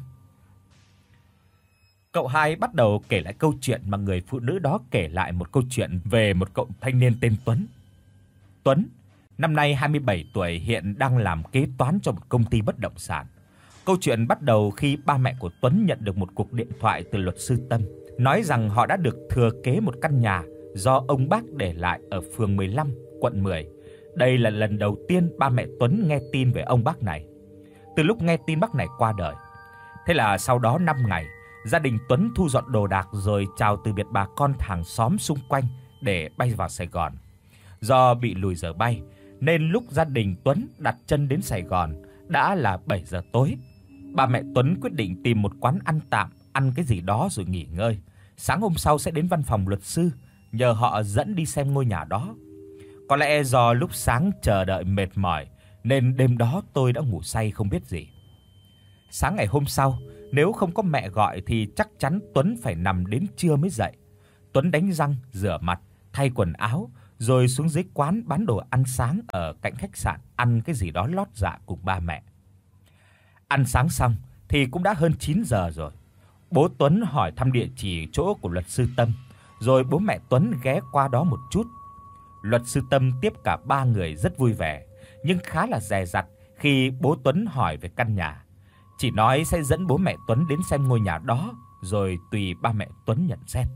Cậu hai bắt đầu kể lại câu chuyện mà người phụ nữ đó kể lại, một câu chuyện về một cậu thanh niên tên Tuấn. Tuấn, năm nay hai mươi bảy tuổi, hiện đang làm kế toán cho một công ty bất động sản. Câu chuyện bắt đầu khi ba mẹ của Tuấn nhận được một cuộc điện thoại từ luật sư Tâm, nói rằng họ đã được thừa kế một căn nhà do ông bác để lại ở phường mười lăm, quận mười. Đây là lần đầu tiên ba mẹ Tuấn nghe tin về ông bác này, từ lúc nghe tin bác này qua đời. Thế là sau đó năm ngày, gia đình Tuấn thu dọn đồ đạc rồi chào từ biệt bà con hàng xóm xung quanh để bay vào Sài Gòn. Do bị lùi giờ bay, nên lúc gia đình Tuấn đặt chân đến Sài Gòn đã là bảy giờ tối. Ba mẹ Tuấn quyết định tìm một quán ăn tạm, ăn cái gì đó rồi nghỉ ngơi. Sáng hôm sau sẽ đến văn phòng luật sư, nhờ họ dẫn đi xem ngôi nhà đó. Có lẽ do lúc sáng chờ đợi mệt mỏi, nên đêm đó tôi đã ngủ say không biết gì. Sáng ngày hôm sau, nếu không có mẹ gọi thì chắc chắn Tuấn phải nằm đến trưa mới dậy. Tuấn đánh răng, rửa mặt, thay quần áo, rồi xuống dưới quán bán đồ ăn sáng ở cạnh khách sạn ăn cái gì đó lót dạ cùng ba mẹ. Ăn sáng xong thì cũng đã hơn chín giờ rồi. Bố Tuấn hỏi thăm địa chỉ chỗ của luật sư Tâm, rồi bố mẹ Tuấn ghé qua đó một chút. Luật sư Tâm tiếp cả ba người rất vui vẻ, nhưng khá là dè dặt khi bố Tuấn hỏi về căn nhà. Chỉ nói sẽ dẫn bố mẹ Tuấn đến xem ngôi nhà đó, rồi tùy ba mẹ Tuấn nhận xét.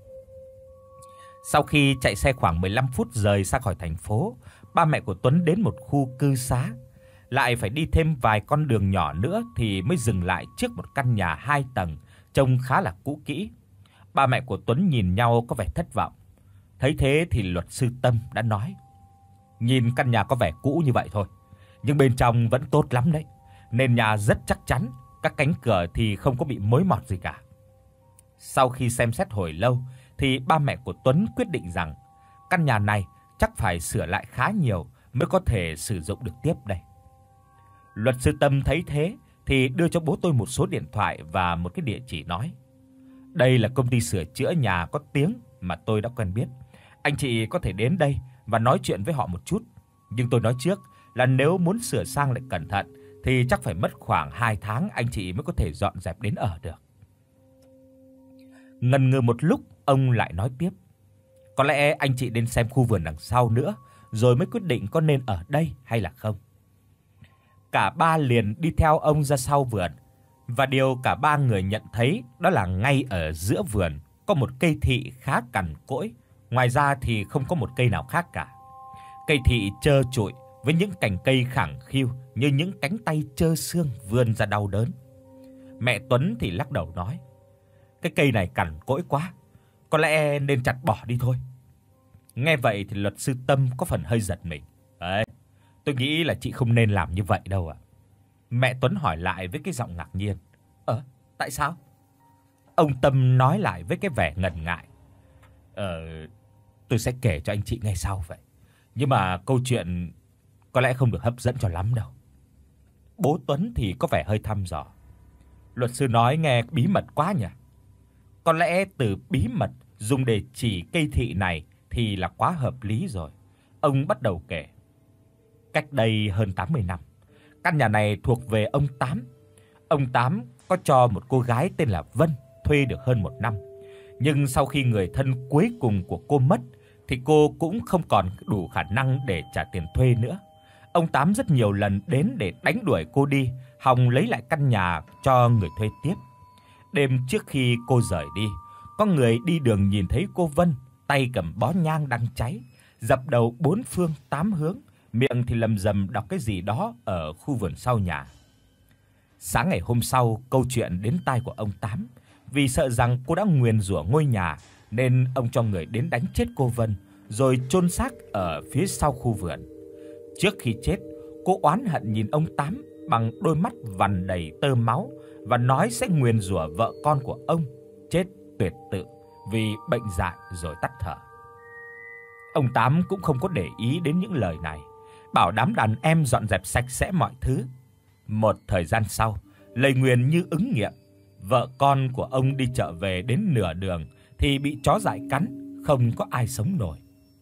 Sau khi chạy xe khoảng mười lăm phút rời xa khỏi thành phố, ba mẹ của Tuấn đến một khu cư xá. Lại phải đi thêm vài con đường nhỏ nữa thì mới dừng lại trước một căn nhà hai tầng, trông khá là cũ kỹ. Ba mẹ của Tuấn nhìn nhau có vẻ thất vọng. Thấy thế thì luật sư Tâm đã nói: "Nhìn căn nhà có vẻ cũ như vậy thôi, nhưng bên trong vẫn tốt lắm đấy. Nền nhà rất chắc chắn, các cánh cửa thì không có bị mối mọt gì cả." Sau khi xem xét hồi lâu thì ba mẹ của Tuấn quyết định rằng căn nhà này chắc phải sửa lại khá nhiều mới có thể sử dụng được tiếp đây. Luật sư Tâm thấy thế thì đưa cho bố tôi một số điện thoại và một cái địa chỉ, nói: "Đây là công ty sửa chữa nhà có tiếng mà tôi đã quen biết. Anh chị có thể đến đây và nói chuyện với họ một chút. Nhưng tôi nói trước là nếu muốn sửa sang lại cẩn thận thì chắc phải mất khoảng hai tháng anh chị mới có thể dọn dẹp đến ở được." Ngần ngừ một lúc, ông lại nói tiếp: "Có lẽ anh chị đến xem khu vườn đằng sau nữa, rồi mới quyết định có nên ở đây hay là không." Cả ba liền đi theo ông ra sau vườn, và điều cả ba người nhận thấy đó là ngay ở giữa vườn có một cây thị khá cằn cỗi, ngoài ra thì không có một cây nào khác cả. Cây thị trơ trụi với những cành cây khẳng khiu như những cánh tay trơ xương vươn ra đau đớn. Mẹ Tuấn thì lắc đầu nói: "Cái cây này cằn cỗi quá, có lẽ nên chặt bỏ đi thôi." Nghe vậy thì luật sư Tâm có phần hơi giật mình. "Ấy, tôi nghĩ là chị không nên làm như vậy đâu ạ." Mẹ Tuấn hỏi lại với cái giọng ngạc nhiên: "Ờ, tại sao?" Ông Tâm nói lại với cái vẻ ngần ngại: "Ờ, tôi sẽ kể cho anh chị nghe sau vậy. Nhưng mà câu chuyện có lẽ không được hấp dẫn cho lắm đâu." Bố Tuấn thì có vẻ hơi thăm dò: "Luật sư nói nghe bí mật quá nhỉ?" Có lẽ từ bí mật dùng để chỉ cây thị này thì là quá hợp lý rồi. Ông bắt đầu kể: "Cách đây hơn tám mươi năm, căn nhà này thuộc về ông Tám. Ông Tám có cho một cô gái tên là Vân thuê được hơn một năm. Nhưng sau khi người thân cuối cùng của cô mất thì cô cũng không còn đủ khả năng để trả tiền thuê nữa. Ông Tám rất nhiều lần đến để đánh đuổi cô đi, hòng lấy lại căn nhà cho người thuê tiếp. Đêm trước khi cô rời đi, có người đi đường nhìn thấy cô Vân tay cầm bó nhang đang cháy, dập đầu bốn phương tám hướng, miệng thì lầm rầm đọc cái gì đó ở khu vườn sau nhà. Sáng ngày hôm sau, câu chuyện đến tai của ông Tám. Vì sợ rằng cô đã nguyền rủa ngôi nhà nên ông cho người đến đánh chết cô Vân rồi chôn xác ở phía sau khu vườn. Trước khi chết, cô oán hận nhìn ông Tám bằng đôi mắt vằn đầy tơ máu và nói sẽ nguyền rủa vợ con của ông chết tuyệt tự vì bệnh dại rồi tắt thở. Ông Tám cũng không có để ý đến những lời này, bảo đám đàn em dọn dẹp sạch sẽ mọi thứ. Một thời gian sau, lời nguyền như ứng nghiệm. Vợ con của ông đi chợ về đến nửa đường thì bị chó dại cắn, không có ai sống nổi.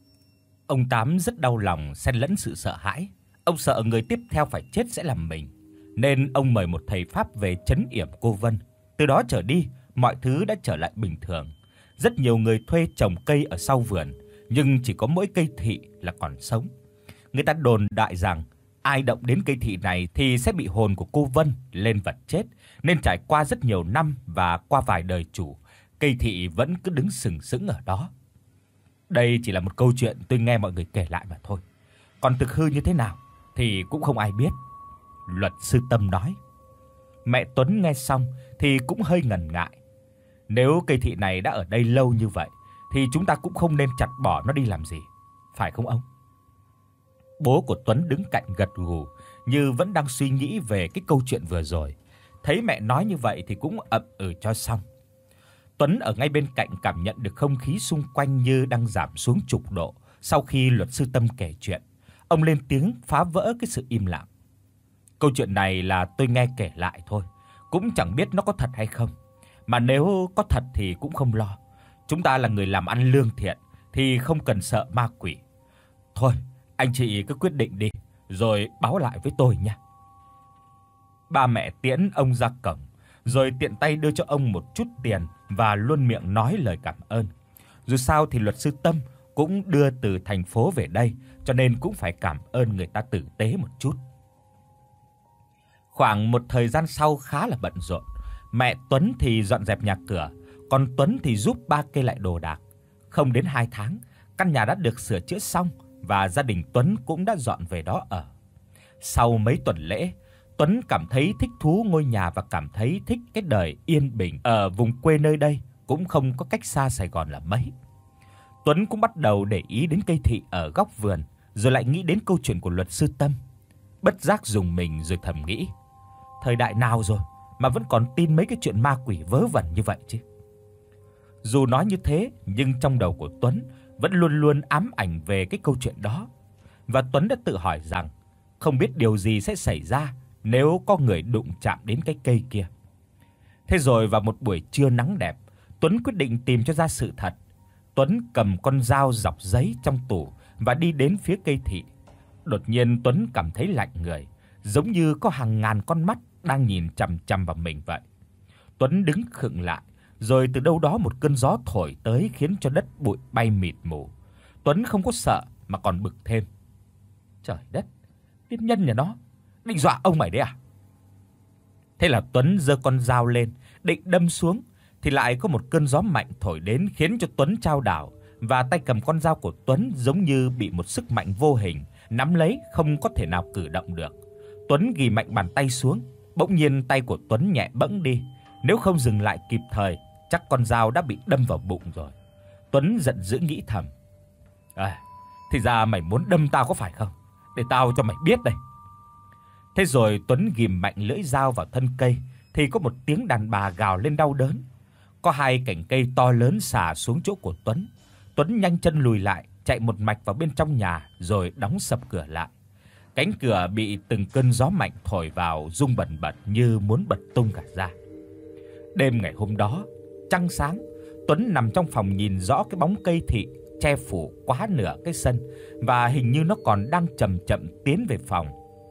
Ông Tám rất đau lòng xen lẫn sự sợ hãi. Ông sợ người tiếp theo phải chết sẽ là mình, nên ông mời một thầy pháp về trấn yểm cô Vân. Từ đó trở đi, mọi thứ đã trở lại bình thường. Rất nhiều người thuê trồng cây ở sau vườn, nhưng chỉ có mỗi cây thị là còn sống. Người ta đồn đại rằng ai động đến cây thị này thì sẽ bị hồn của cô Vân lên vật chết, nên trải qua rất nhiều năm và qua vài đời chủ, Cây Thị vẫn cứ đứng sừng sững ở đó. Đây chỉ là một câu chuyện tôi nghe mọi người kể lại mà thôi. Còn thực hư như thế nào thì cũng không ai biết, luật sư Tâm nói. Mẹ Tuấn nghe xong thì cũng hơi ngần ngại. Nếu cây thị này đã ở đây lâu như vậy thì chúng ta cũng không nên chặt bỏ nó đi làm gì, phải không ông? Bố của Tuấn đứng cạnh gật gù như vẫn đang suy nghĩ về cái câu chuyện vừa rồi. Thấy mẹ nói như vậy thì cũng ậm ừ cho xong. Tuấn ở ngay bên cạnh cảm nhận được không khí xung quanh như đang giảm xuống chục độ sau khi luật sư Tâm kể chuyện. Ông lên tiếng phá vỡ cái sự im lặng. Câu chuyện này là tôi nghe kể lại thôi, cũng chẳng biết nó có thật hay không. Mà nếu có thật thì cũng không lo. Chúng ta là người làm ăn lương thiện thì không cần sợ ma quỷ. Thôi, anh chị cứ quyết định đi rồi báo lại với tôi nha. Ba mẹ tiễn ông ra cổng, rồi tiện tay đưa cho ông một chút tiền và luôn miệng nói lời cảm ơn. Dù sao thì luật sư Tâm cũng đưa từ thành phố về đây, cho nên cũng phải cảm ơn người ta tử tế một chút. Khoảng một thời gian sau khá là bận rộn, mẹ Tuấn thì dọn dẹp nhà cửa, còn Tuấn thì giúp ba kê lại đồ đạc. Không đến hai tháng, căn nhà đã được sửa chữa xong và gia đình Tuấn cũng đã dọn về đó ở. Sau mấy tuần lễ, Tuấn cảm thấy thích thú ngôi nhà và cảm thấy thích cái đời yên bình ở vùng quê nơi đây cũng không có cách xa Sài Gòn là mấy. Tuấn cũng bắt đầu để ý đến cây thị ở góc vườn, rồi lại nghĩ đến câu chuyện của luật sư Tâm. Bất giác rùng mình rồi thầm nghĩ, thời đại nào rồi mà vẫn còn tin mấy cái chuyện ma quỷ vớ vẩn như vậy chứ. Dù nói như thế, nhưng trong đầu của Tuấn vẫn luôn luôn ám ảnh về cái câu chuyện đó. Và Tuấn đã tự hỏi rằng không biết điều gì sẽ xảy ra nếu có người đụng chạm đến cái cây kia. Thế rồi vào một buổi trưa nắng đẹp, Tuấn quyết định tìm cho ra sự thật. Tuấn cầm con dao dọc giấy trong tủ và đi đến phía cây thị. Đột nhiên Tuấn cảm thấy lạnh người, giống như có hàng ngàn con mắt đang nhìn chằm chằm vào mình vậy. Tuấn đứng khựng lại, rồi từ đâu đó một cơn gió thổi tới khiến cho đất bụi bay mịt mù. Tuấn không có sợ mà còn bực thêm. Trời đất, tiên nhân nhà nó định dọa ông mày đấy à? Thế là Tuấn giơ con dao lên, định đâm xuống thì lại có một cơn gió mạnh thổi đến khiến cho Tuấn chao đảo, và tay cầm con dao của Tuấn giống như bị một sức mạnh vô hình nắm lấy, không có thể nào cử động được. Tuấn ghi mạnh bàn tay xuống, bỗng nhiên tay của Tuấn nhẹ bẫng đi, nếu không dừng lại kịp thời, chắc con dao đã bị đâm vào bụng rồi. Tuấn giận dữ nghĩ thầm, à, thì ra mày muốn đâm tao có phải không? Để tao cho mày biết đây. Thế rồi Tuấn ghim mạnh lưỡi dao vào thân cây thì có một tiếng đàn bà gào lên đau đớn. Có hai cành cây to lớn xả xuống chỗ của Tuấn. Tuấn nhanh chân lùi lại, chạy một mạch vào bên trong nhà rồi đóng sập cửa lại. Cánh cửa bị từng cơn gió mạnh thổi vào rung bần bật như muốn bật tung cả ra. Đêm ngày hôm đó, trăng sáng, Tuấn nằm trong phòng nhìn rõ cái bóng cây thị che phủ quá nửa cái sân và hình như nó còn đang chậm chậm tiến về phòng.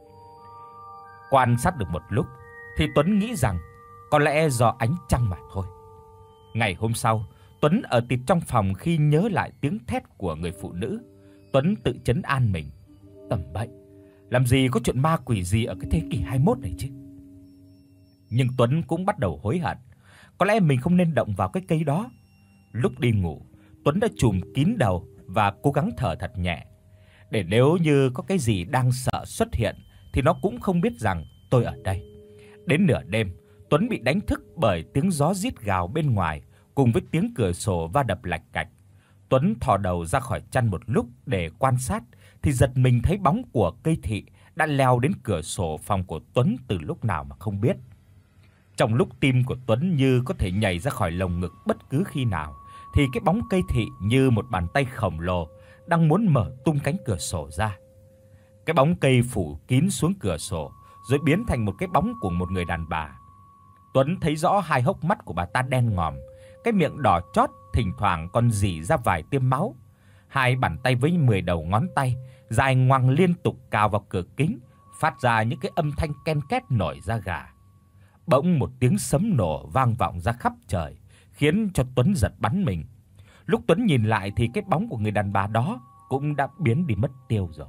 Quan sát được một lúc thì Tuấn nghĩ rằng có lẽ do ánh trăng mà thôi. Ngày hôm sau, Tuấn ở tịt trong phòng khi nhớ lại tiếng thét của người phụ nữ. Tuấn tự trấn an mình, tầm bậy, làm gì có chuyện ma quỷ gì ở cái thế kỷ hai mươi mốt này chứ. Nhưng Tuấn cũng bắt đầu hối hận, có lẽ mình không nên động vào cái cây đó. Lúc đi ngủ, Tuấn đã trùm kín đầu và cố gắng thở thật nhẹ, để nếu như có cái gì đang sợ xuất hiện thì nó cũng không biết rằng tôi ở đây. Đến nửa đêm, Tuấn bị đánh thức bởi tiếng gió rít gào bên ngoài cùng với tiếng cửa sổ va đập lạch cạch. Tuấn thò đầu ra khỏi chăn một lúc để quan sát thì giật mình thấy bóng của cây thị đã leo đến cửa sổ phòng của Tuấn từ lúc nào mà không biết. Trong lúc tim của Tuấn như có thể nhảy ra khỏi lồng ngực bất cứ khi nào, thì cái bóng cây thị như một bàn tay khổng lồ đang muốn mở tung cánh cửa sổ ra. Cái bóng cây phủ kín xuống cửa sổ rồi biến thành một cái bóng của một người đàn bà. Tuấn thấy rõ hai hốc mắt của bà ta đen ngòm, cái miệng đỏ chót thỉnh thoảng còn rỉ ra vài tia máu. Hai bàn tay với mười đầu ngón tay dài ngoằng liên tục cào vào cửa kính, phát ra những cái âm thanh ken két nổi da gà. Bỗng một tiếng sấm nổ vang vọng ra khắp trời, khiến cho Tuấn giật bắn mình. Lúc Tuấn nhìn lại thì cái bóng của người đàn bà đó cũng đã biến đi mất tiêu rồi.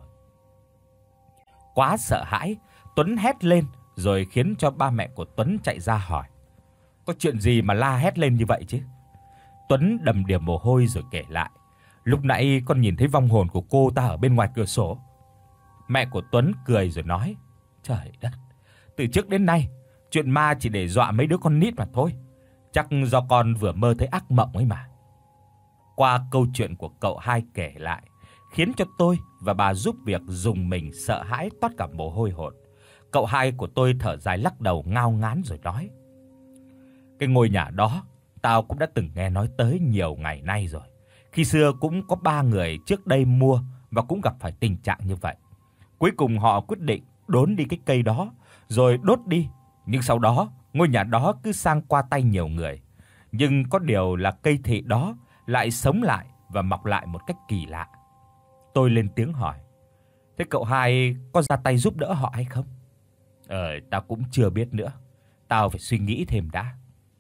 Quá sợ hãi, Tuấn hét lên rồi khiến cho ba mẹ của Tuấn chạy ra hỏi. Có chuyện gì mà la hét lên như vậy chứ? Tuấn đầm đìa mồ hôi rồi kể lại: "Lúc nãy con nhìn thấy vong hồn của cô ta ở bên ngoài cửa sổ." Mẹ của Tuấn cười rồi nói: "Trời đất, từ trước đến nay chuyện ma chỉ để dọa mấy đứa con nít mà thôi. Chắc do con vừa mơ thấy ác mộng ấy mà." Qua câu chuyện của cậu hai kể lại, khiến cho tôi và bà giúp việc dùng mình sợ hãi toát cả mồ hôi hột. Cậu hai của tôi thở dài lắc đầu ngao ngán rồi nói: "Cái ngôi nhà đó tao cũng đã từng nghe nói tới nhiều ngày nay rồi. Khi xưa cũng có ba người trước đây mua và cũng gặp phải tình trạng như vậy. Cuối cùng họ quyết định đốn đi cái cây đó rồi đốt đi, nhưng sau đó ngôi nhà đó cứ sang qua tay nhiều người. Nhưng có điều là cây thị đó lại sống lại và mọc lại một cách kỳ lạ." Tôi lên tiếng hỏi: "Thế cậu hai có ra tay giúp đỡ họ hay không?" "Ờ, tao cũng chưa biết nữa. Tao phải suy nghĩ thêm đã."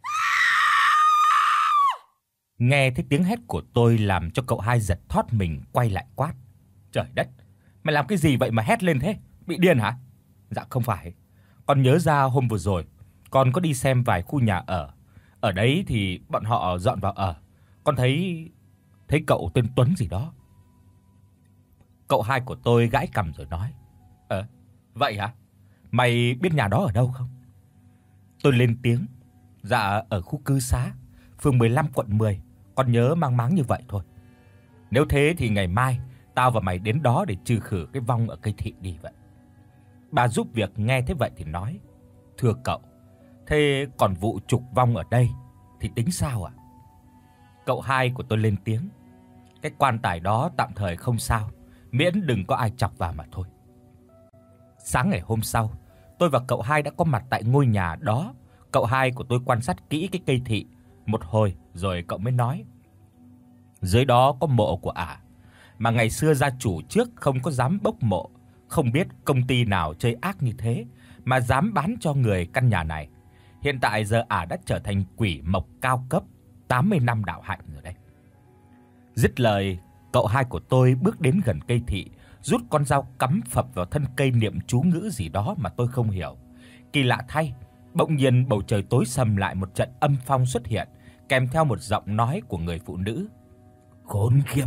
Nghe thấy tiếng hét của tôi làm cho cậu hai giật thót mình quay lại quát: "Trời đất, mày làm cái gì vậy mà hét lên thế? Bị điên hả?" "Dạ không phải. Con nhớ ra hôm vừa rồi con có đi xem vài khu nhà ở. Ở đấy thì bọn họ dọn vào ở. Con thấy thấy cậu tên Tuấn gì đó." Cậu hai của tôi gãi cằm rồi nói: "Ờ, vậy hả? Mày biết nhà đó ở đâu không?" Tôi lên tiếng: "Dạ ở khu cư xá, phường mười lăm quận mười, con nhớ mang máng như vậy thôi." "Nếu thế thì ngày mai tao và mày đến đó để trừ khử cái vong ở cây thị đi vậy." Bà giúp việc nghe thế vậy thì nói: "Thưa cậu, thế còn vụ trục vong ở đây thì tính sao ạ?" Cậu hai của tôi lên tiếng: "Cái quan tài đó tạm thời không sao, miễn đừng có ai chọc vào mà thôi." Sáng ngày hôm sau, tôi và cậu hai đã có mặt tại ngôi nhà đó. Cậu hai của tôi quan sát kỹ cái cây thị một hồi rồi cậu mới nói: "Dưới đó có mộ của ả, mà ngày xưa gia chủ trước không có dám bốc mộ, không biết công ty nào chơi ác như thế mà dám bán cho người căn nhà này. Hiện tại giờ ả đã trở thành quỷ mộc cao cấp, tám mươi năm đạo hạnh rồi đấy." Dứt lời, cậu hai của tôi bước đến gần cây thị, rút con dao cắm phập vào thân cây niệm chú ngữ gì đó mà tôi không hiểu. Kỳ lạ thay, bỗng nhiên bầu trời tối sầm lại, một trận âm phong xuất hiện, kèm theo một giọng nói của người phụ nữ: "Khốn kiếp."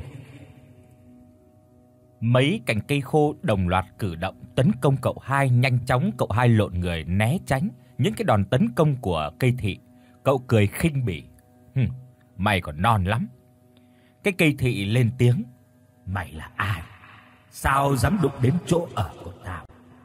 Mấy cành cây khô đồng loạt cử động tấn công cậu hai. Nhanh chóng cậu hai lộn người né tránh những cái đòn tấn công của cây thị. Cậu cười khinh bỉ: "Hừm, mày còn non lắm." Cái cây thị lên tiếng: "Mày là ai? Sao dám đụng đến chỗ ở của tao?"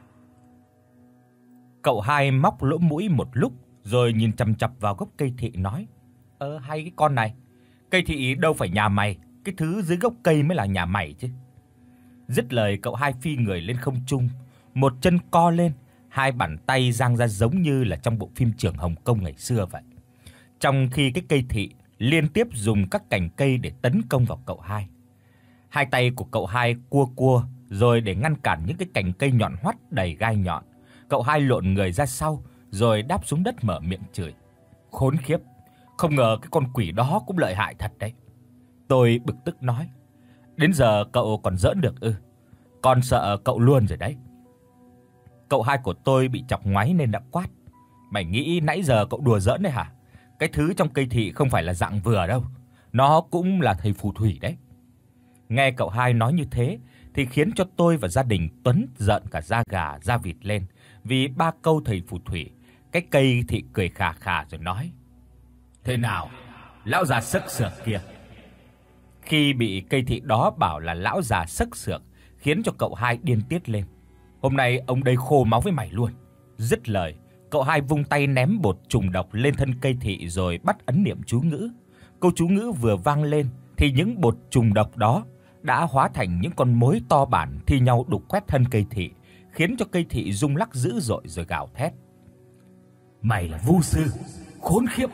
Cậu hai móc lỗ mũi một lúc rồi nhìn chằm chằm vào gốc cây thị nói: "Ơ hay cái con này, cây thị đâu phải nhà mày, cái thứ dưới gốc cây mới là nhà mày chứ." Dứt lời, cậu hai phi người lên không trung, một chân co lên, hai bàn tay giang ra giống như là trong bộ phim Trưởng Hồng Kông ngày xưa vậy. Trong khi cái cây thị liên tiếp dùng các cành cây để tấn công vào cậu hai. Hai tay của cậu hai cua cua rồi để ngăn cản những cái cành cây nhọn hoắt đầy gai nhọn. Cậu hai lộn người ra sau rồi đáp xuống đất mở miệng chửi: "Khốn khiếp, không ngờ cái con quỷ đó cũng lợi hại thật đấy." Tôi bực tức nói: "Đến giờ cậu còn giỡn được ư? Con sợ cậu luôn rồi đấy." Cậu hai của tôi bị chọc ngoáy nên đã quát: "Mày nghĩ nãy giờ cậu đùa giỡn đấy hả? Cái thứ trong cây thị không phải là dạng vừa đâu, nó cũng là thầy phù thủy đấy." Nghe cậu hai nói như thế thì khiến cho tôi và gia đình Tuấn giận cả da gà da vịt lên, vì ba câu thầy phù thủy. Cái cây thị cười khà khà rồi nói: "Thế nào, lão già sức sược kia?" Khi bị cây thị đó bảo là lão già sức sược, khiến cho cậu hai điên tiết lên: "Hôm nay ông đây khô máu với mày luôn." Dứt lời, cậu hai vung tay ném bột trùng độc lên thân cây thị rồi bắt ấn niệm chú ngữ. Câu chú ngữ vừa vang lên thì những bột trùng độc đó đã hóa thành những con mối to bản thi nhau đục quét thân cây thị, khiến cho cây thị rung lắc dữ dội rồi gào thét: "Mày là vu sư, khốn khiếp!"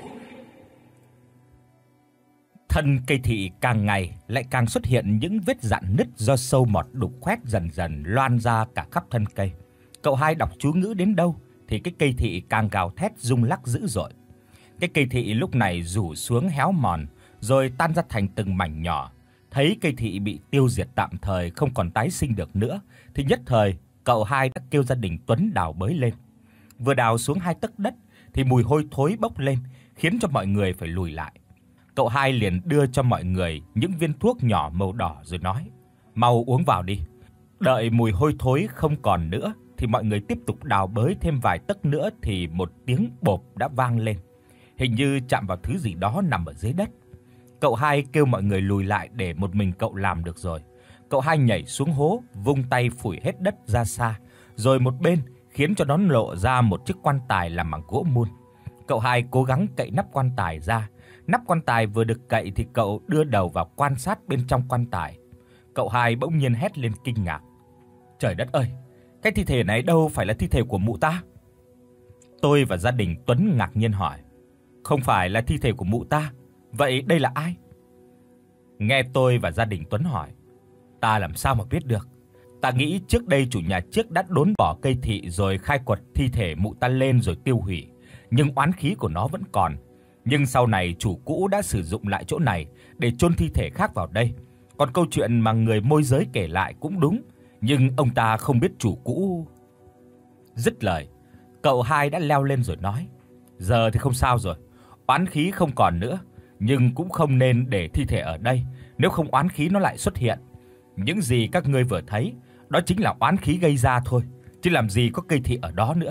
Thân cây thị càng ngày lại càng xuất hiện những vết rạn nứt do sâu mọt đục khoét dần dần loan ra cả khắp thân cây. Cậu hai đọc chú ngữ đến đâu thì cái cây thị càng gào thét rung lắc dữ dội. Cái cây thị lúc này rủ xuống héo mòn rồi tan ra thành từng mảnh nhỏ. Thấy cây thị bị tiêu diệt tạm thời, không còn tái sinh được nữa thì nhất thời cậu hai đã kêu gia đình Tuấn đào bới lên. Vừa đào xuống hai tấc đất thì mùi hôi thối bốc lên, khiến cho mọi người phải lùi lại. Cậu hai liền đưa cho mọi người những viên thuốc nhỏ màu đỏ rồi nói: "Mau uống vào đi." Đợi mùi hôi thối không còn nữa thì mọi người tiếp tục đào bới thêm vài tấc nữa thì một tiếng bộp đã vang lên, hình như chạm vào thứ gì đó nằm ở dưới đất. Cậu hai kêu mọi người lùi lại để một mình cậu làm được rồi. Cậu hai nhảy xuống hố, vung tay phủi hết đất ra xa, rồi một bên khiến cho nó lộ ra một chiếc quan tài làm bằng gỗ mun. Cậu hai cố gắng cậy nắp quan tài ra. Nắp quan tài vừa được cậy thì cậu đưa đầu vào quan sát bên trong quan tài. Cậu hai bỗng nhiên hét lên kinh ngạc: "Trời đất ơi, cái thi thể này đâu phải là thi thể của mụ ta?" Tôi và gia đình Tuấn ngạc nhiên hỏi: "Không phải là thi thể của mụ ta, vậy đây là ai?" Nghe tôi và gia đình Tuấn hỏi, ta làm sao mà biết được. Ta nghĩ trước đây chủ nhà trước đã đốn bỏ cây thị rồi khai quật thi thể mụ ta lên rồi tiêu hủy, nhưng oán khí của nó vẫn còn. Nhưng sau này chủ cũ đã sử dụng lại chỗ này để chôn thi thể khác vào đây. Còn câu chuyện mà người môi giới kể lại cũng đúng, nhưng ông ta không biết chủ cũ. Dứt lời, cậu hai đã leo lên rồi nói: "Giờ thì không sao rồi, oán khí không còn nữa, nhưng cũng không nên để thi thể ở đây, nếu không oán khí nó lại xuất hiện. Những gì các ngươi vừa thấy, đó chính là oán khí gây ra thôi, chứ làm gì có cây thị ở đó nữa."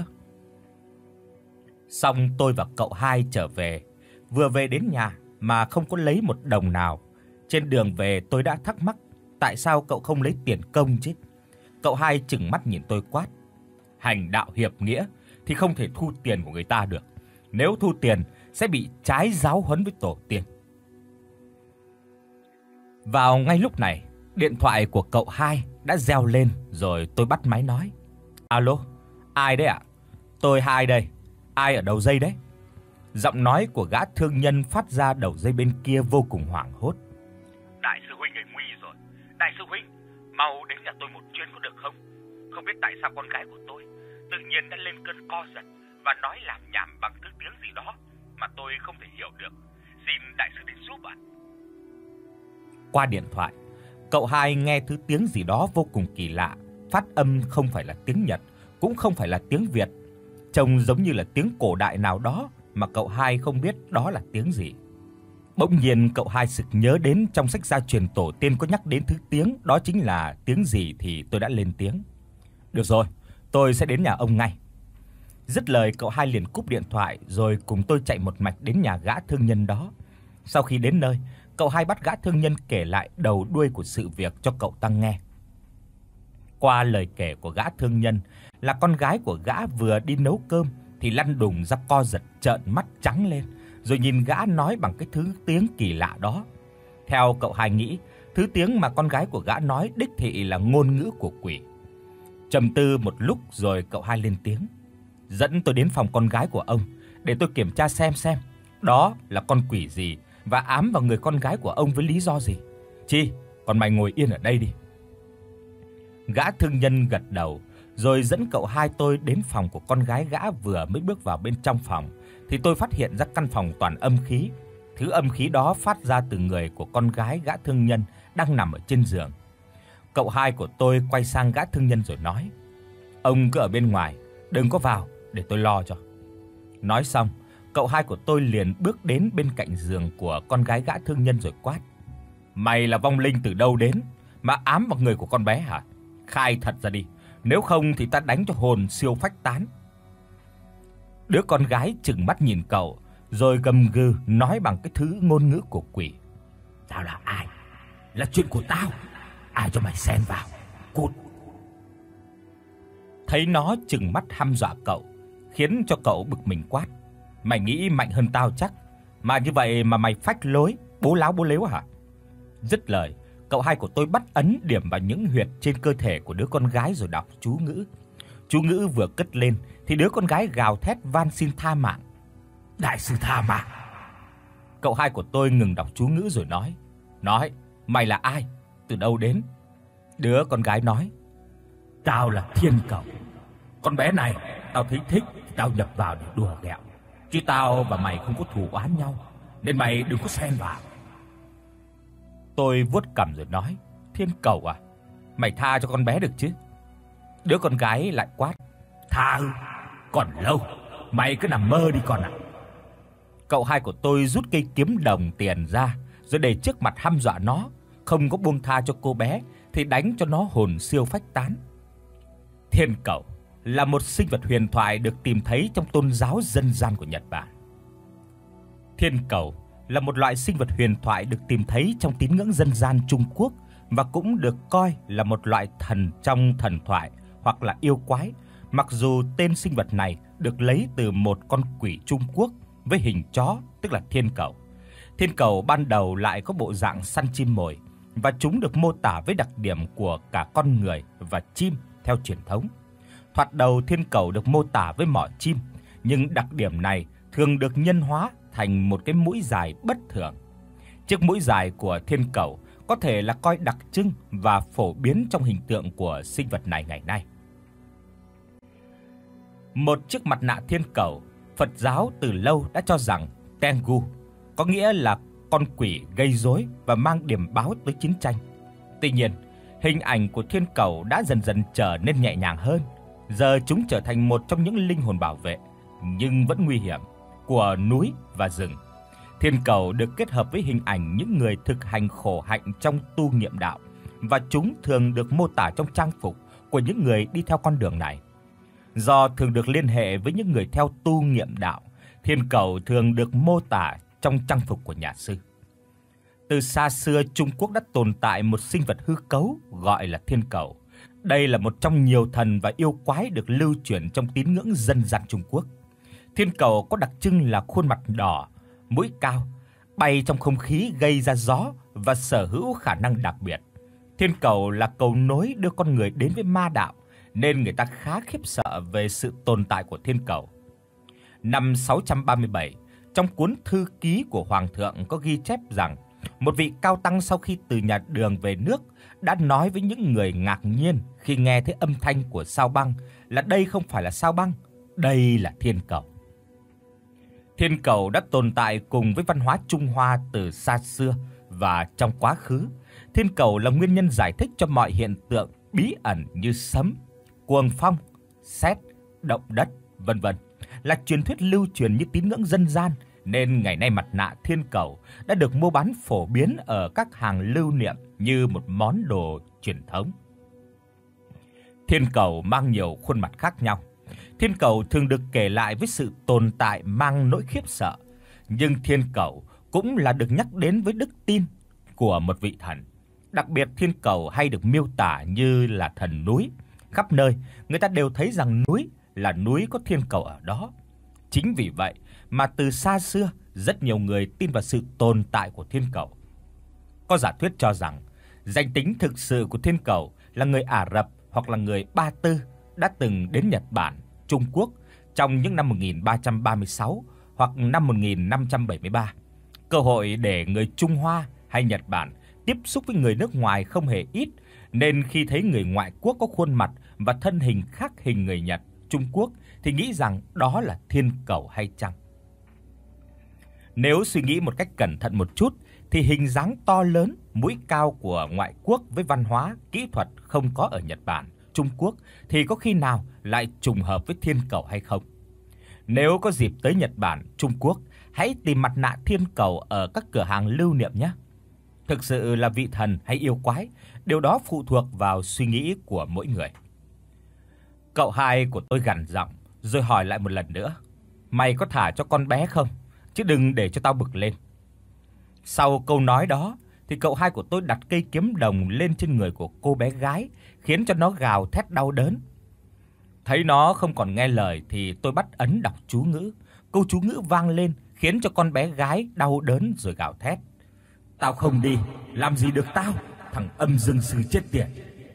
Xong tôi và cậu hai trở về, vừa về đến nhà mà không có lấy một đồng nào. Trên đường về tôi đã thắc mắc, tại sao cậu không lấy tiền công chứ? Cậu hai trừng mắt nhìn tôi quát: "Hành đạo hiệp nghĩa thì không thể thu tiền của người ta được. Nếu thu tiền sẽ bị trái giáo huấn với tổ tiên." Vào ngay lúc này, điện thoại của cậu hai đã reo lên rồi tôi bắt máy nói: "Alo, ai đấy ạ? Tôi Hai đây. Ai ở đầu dây đấy?" Giọng nói của gã thương nhân phát ra đầu dây bên kia vô cùng hoảng hốt. "Đại sư huynh ấy nguy rồi. Đại sư huynh, mau đến nhà tôi một chuyến có được không? Không biết tại sao con gái của tôi tự nhiên đã lên cơn co giật và nói làm nhảm bằng thứ tiếng gì đó mà tôi không thể hiểu được. Xin đại sư đến giúp ạ." Qua điện thoại, cậu hai nghe thứ tiếng gì đó vô cùng kỳ lạ, phát âm không phải là tiếng Nhật, cũng không phải là tiếng Việt, trông giống như là tiếng cổ đại nào đó mà cậu hai không biết đó là tiếng gì. Bỗng nhiên cậu hai sực nhớ đến trong sách gia truyền tổ tiên có nhắc đến thứ tiếng đó chính là tiếng gì thì tôi đã lên tiếng: "Được rồi, tôi sẽ đến nhà ông ngay." Dứt lời cậu hai liền cúp điện thoại rồi cùng tôi chạy một mạch đến nhà gã thương nhân đó. Sau khi đến nơi, cậu hai bắt gã thương nhân kể lại đầu đuôi của sự việc cho cậu ta nghe. Qua lời kể của gã thương nhân là con gái của gã vừa đi nấu cơm thì lăn đùng ra co giật trợn mắt trắng lên, rồi nhìn gã nói bằng cái thứ tiếng kỳ lạ đó. Theo cậu hai nghĩ, thứ tiếng mà con gái của gã nói đích thị là ngôn ngữ của quỷ. Trầm tư một lúc rồi cậu hai lên tiếng: "Dẫn tôi đến phòng con gái của ông để tôi kiểm tra xem xem đó là con quỷ gì và ám vào người con gái của ông với lý do gì. Chi, còn mày ngồi yên ở đây đi." Gã thương nhân gật đầu rồi dẫn cậu hai tôi đến phòng của con gái gã. Vừa mới bước vào bên trong phòng thì tôi phát hiện ra căn phòng toàn âm khí. Thứ âm khí đó phát ra từ người của con gái gã thương nhân đang nằm ở trên giường. Cậu hai của tôi quay sang gã thương nhân rồi nói: "Ông cứ ở bên ngoài, đừng có vào để tôi lo cho." Nói xong, cậu hai của tôi liền bước đến bên cạnh giường của con gái gã thương nhân rồi quát: "Mày là vong linh từ đâu đến mà ám vào người của con bé hả? Khai thật ra đi, nếu không thì ta đánh cho hồn siêu phách tán." Đứa con gái trừng mắt nhìn cậu rồi gầm gừ nói bằng cái thứ ngôn ngữ của quỷ: "Tao là ai? Là chuyện của tao. Ai cho mày xen vào? Cút!" Thấy nó trừng mắt hăm dọa cậu, khiến cho cậu bực mình quát: "Mày nghĩ mạnh hơn tao chắc, mà như vậy mà mày phách lối, bố láo bố lếu hả?" Dứt lời, cậu hai của tôi bắt ấn điểm vào những huyệt trên cơ thể của đứa con gái rồi đọc chú ngữ. Chú ngữ vừa cất lên thì đứa con gái gào thét van xin tha mạng: "Đại sư tha mạng!" Cậu hai của tôi ngừng đọc chú ngữ rồi nói: "Nói, mày là ai? Từ đâu đến?" Đứa con gái nói: "Tao là Thiên Cầu. Con bé này tao thấy thích, tao nhập vào để đùa ghẹo. Chứ tao và mày không có thù oán nhau, nên mày đừng có xen vào." Tôi vuốt cằm rồi nói: "Thiên Cầu à? Mày tha cho con bé được chứ?" Đứa con gái lại quát: "Tha ư? Còn lâu, mày cứ nằm mơ đi con ạ." Cậu hai của tôi rút cây kiếm đồng tiền ra, rồi để trước mặt hăm dọa nó, không có buông tha cho cô bé thì đánh cho nó hồn siêu phách tán. Thiên cẩu là một sinh vật huyền thoại được tìm thấy trong tôn giáo dân gian của Nhật Bản. Thiên cẩu là một loại sinh vật huyền thoại được tìm thấy trong tín ngưỡng dân gian Trung Quốc và cũng được coi là một loại thần trong thần thoại hoặc là yêu quái, mặc dù tên sinh vật này được lấy từ một con quỷ Trung Quốc với hình chó, tức là thiên cẩu. Thiên cẩu ban đầu lại có bộ dạng săn chim mồi và chúng được mô tả với đặc điểm của cả con người và chim theo truyền thống. Thoạt đầu thiên cẩu được mô tả với mỏ chim, nhưng đặc điểm này thường được nhân hóa thành một cái mũi dài bất thường. Chiếc mũi dài của thiên cẩu có thể là coi đặc trưng và phổ biến trong hình tượng của sinh vật này ngày nay. Một chiếc mặt nạ thiên cẩu, Phật giáo từ lâu đã cho rằng Tengu có nghĩa là con quỷ gây rối và mang điểm báo tới chiến tranh. Tuy nhiên, hình ảnh của thiên cẩu đã dần dần trở nên nhẹ nhàng hơn. Giờ chúng trở thành một trong những linh hồn bảo vệ nhưng vẫn nguy hiểm của núi và rừng. Thiên cẩu được kết hợp với hình ảnh những người thực hành khổ hạnh trong tu nghiệm đạo, và chúng thường được mô tả trong trang phục của những người đi theo con đường này. Do thường được liên hệ với những người theo tu nghiệm đạo, thiên cẩu thường được mô tả trong trang phục của nhà sư. Từ xa xưa, Trung Quốc đã tồn tại một sinh vật hư cấu gọi là thiên cẩu. Đây là một trong nhiều thần và yêu quái được lưu truyền trong tín ngưỡng dân gian Trung Quốc. Thiên cẩu có đặc trưng là khuôn mặt đỏ, mũi cao, bay trong không khí gây ra gió và sở hữu khả năng đặc biệt. Thiên cẩu là cầu nối đưa con người đến với ma đạo, nên người ta khá khiếp sợ về sự tồn tại của thiên cẩu. Năm sáu trăm ba mươi bảy, trong cuốn thư ký của hoàng thượng có ghi chép rằng một vị cao tăng sau khi từ nhà Đường về nước đã nói với những người ngạc nhiên khi nghe thấy âm thanh của sao băng là đây không phải là sao băng, đây là thiên cẩu. Thiên cẩu đã tồn tại cùng với văn hóa Trung Hoa từ xa xưa và trong quá khứ. Thiên cẩu là nguyên nhân giải thích cho mọi hiện tượng bí ẩn như sấm, cuồng phong, sét, động đất, vân vân. Là truyền thuyết lưu truyền như tín ngưỡng dân gian, nên ngày nay mặt nạ thiên cẩu đã được mua bán phổ biến ở các hàng lưu niệm như một món đồ truyền thống. Thiên cẩu mang nhiều khuôn mặt khác nhau. Thiên cẩu thường được kể lại với sự tồn tại mang nỗi khiếp sợ, nhưng thiên cẩu cũng là được nhắc đến với đức tin của một vị thần. Đặc biệt thiên cẩu hay được miêu tả như là thần núi. Khắp nơi, người ta đều thấy rằng núi là núi có thiên cẩu ở đó. Chính vì vậy mà từ xa xưa, rất nhiều người tin vào sự tồn tại của thiên cẩu. Có giả thuyết cho rằng danh tính thực sự của thiên cẩu là người Ả Rập hoặc là người Ba Tư đã từng đến Nhật Bản, Trung Quốc trong những năm một nghìn ba trăm ba mươi sáu hoặc năm một nghìn năm trăm bảy mươi ba. Cơ hội để người Trung Hoa hay Nhật Bản tiếp xúc với người nước ngoài không hề ít, nên khi thấy người ngoại quốc có khuôn mặt và thân hình khác hình người Nhật, Trung Quốc thì nghĩ rằng đó là thiên cẩu hay chăng. Nếu suy nghĩ một cách cẩn thận một chút thì hình dáng to lớn, mũi cao của ngoại quốc với văn hóa, kỹ thuật không có ở Nhật Bản, Trung Quốc thì có khi nào lại trùng hợp với thiên cẩu hay không? Nếu có dịp tới Nhật Bản, Trung Quốc, hãy tìm mặt nạ thiên cẩu ở các cửa hàng lưu niệm nhé. Thực sự là vị thần hay yêu quái, điều đó phụ thuộc vào suy nghĩ của mỗi người. Cậu hai của tôi gằn giọng rồi hỏi lại một lần nữa: "Mày có thả cho con bé không? Chứ đừng để cho tao bực lên." Sau câu nói đó thì cậu hai của tôi đặt cây kiếm đồng lên trên người của cô bé gái, khiến cho nó gào thét đau đớn. Thấy nó không còn nghe lời thì tôi bắt ấn đọc chú ngữ. Câu chú ngữ vang lên khiến cho con bé gái đau đớn rồi gào thét: "Tao không đi, làm gì được tao, thằng âm dương sư chết tiệt."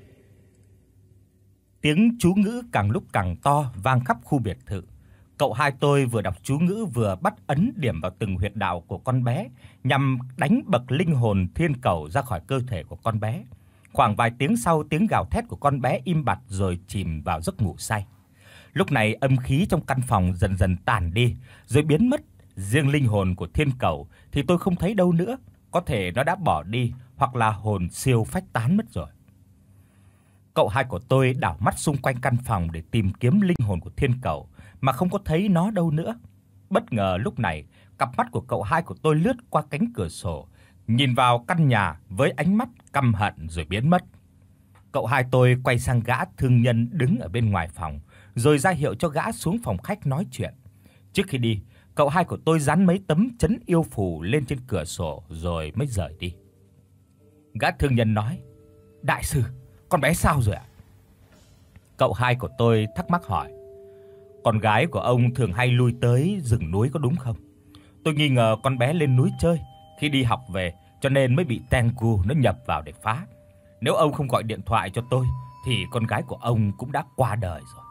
Tiếng chú ngữ càng lúc càng to vang khắp khu biệt thự. Cậu hai tôi vừa đọc chú ngữ vừa bắt ấn điểm vào từng huyệt đạo của con bé nhằm đánh bật linh hồn thiên cẩu ra khỏi cơ thể của con bé. Khoảng vài tiếng sau, tiếng gào thét của con bé im bặt rồi chìm vào giấc ngủ say. Lúc này âm khí trong căn phòng dần dần tàn đi rồi biến mất, riêng linh hồn của thiên cẩu thì tôi không thấy đâu nữa, có thể nó đã bỏ đi hoặc là hồn siêu phách tán mất rồi. Cậu hai của tôi đảo mắt xung quanh căn phòng để tìm kiếm linh hồn của thiên cẩu mà không có thấy nó đâu nữa. Bất ngờ lúc này, cặp mắt của cậu hai của tôi lướt qua cánh cửa sổ, nhìn vào căn nhà với ánh mắt căm hận rồi biến mất. Cậu hai tôi quay sang gã thương nhân đứng ở bên ngoài phòng, rồi ra hiệu cho gã xuống phòng khách nói chuyện. Trước khi đi, cậu hai của tôi dán mấy tấm trấn yêu phù lên trên cửa sổ rồi mới rời đi. Gã thương nhân nói: "Đại sư, con bé sao rồi ạ?" Cậu hai của tôi thắc mắc hỏi: "Con gái của ông thường hay lui tới rừng núi có đúng không? Tôi nghi ngờ con bé lên núi chơi khi đi học về cho nên mới bị Tengu nó nhập vào để phá. Nếu ông không gọi điện thoại cho tôi thì con gái của ông cũng đã qua đời rồi."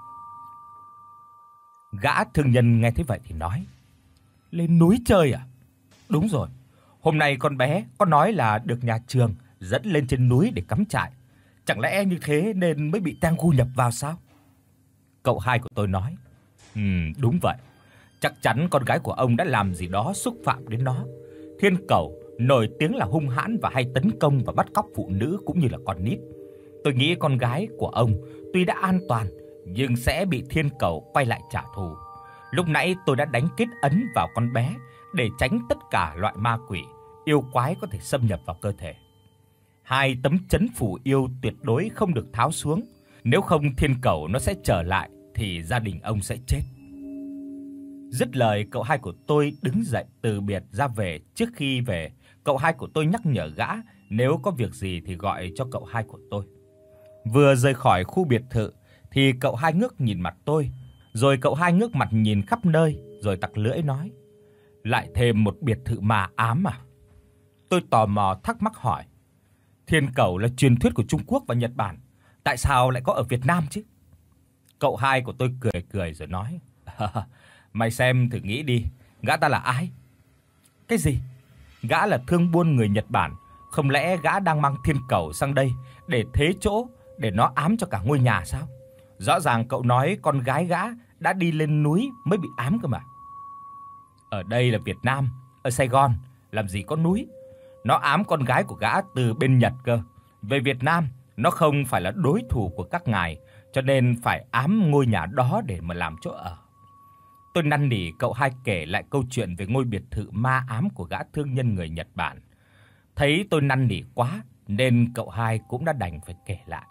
Gã thương nhân nghe thế vậy thì nói: "Lên núi chơi à? Đúng rồi. Hôm nay con bé có nói là được nhà trường dẫn lên trên núi để cắm trại. Chẳng lẽ như thế nên mới bị Tengu nhập vào sao?" Cậu hai của tôi nói: "Ừm, đúng vậy. Chắc chắn con gái của ông đã làm gì đó xúc phạm đến nó. Thiên Cẩu nổi tiếng là hung hãn và hay tấn công và bắt cóc phụ nữ cũng như là con nít. Tôi nghĩ con gái của ông tuy đã an toàn nhưng sẽ bị Thiên Cẩu quay lại trả thù. Lúc nãy tôi đã đánh kết ấn vào con bé để tránh tất cả loại ma quỷ, yêu quái có thể xâm nhập vào cơ thể. Hai tấm trấn phù yêu tuyệt đối không được tháo xuống, nếu không Thiên Cẩu nó sẽ trở lại thì gia đình ông sẽ chết." Dứt lời, cậu hai của tôi đứng dậy từ biệt ra về. Trước khi về, cậu hai của tôi nhắc nhở gã nếu có việc gì thì gọi cho cậu hai của tôi. Vừa rời khỏi khu biệt thự thì cậu hai ngước nhìn mặt tôi, rồi cậu hai ngước mặt nhìn khắp nơi rồi tặc lưỡi nói: "Lại thêm một biệt thự ma ám à?" Tôi tò mò thắc mắc hỏi: "Thiên Cẩu là truyền thuyết của Trung Quốc và Nhật Bản, tại sao lại có ở Việt Nam chứ?" Cậu hai của tôi cười cười rồi nói: "Mày xem thử nghĩ đi, gã ta là ai?" "Cái gì? Gã là thương buôn người Nhật Bản, không lẽ gã đang mang Thiên Cẩu sang đây để thế chỗ để nó ám cho cả ngôi nhà sao? Rõ ràng cậu nói con gái gã đã đi lên núi mới bị ám cơ mà." "Ở đây là Việt Nam, ở Sài Gòn làm gì có núi. Nó ám con gái của gã từ bên Nhật cơ. Về Việt Nam, nó không phải là đối thủ của các ngài, cho nên phải ám ngôi nhà đó để mà làm chỗ ở." Tôi năn nỉ cậu hai kể lại câu chuyện về ngôi biệt thự ma ám của gã thương nhân người Nhật Bản. Thấy tôi năn nỉ quá nên cậu hai cũng đã đành phải kể lại.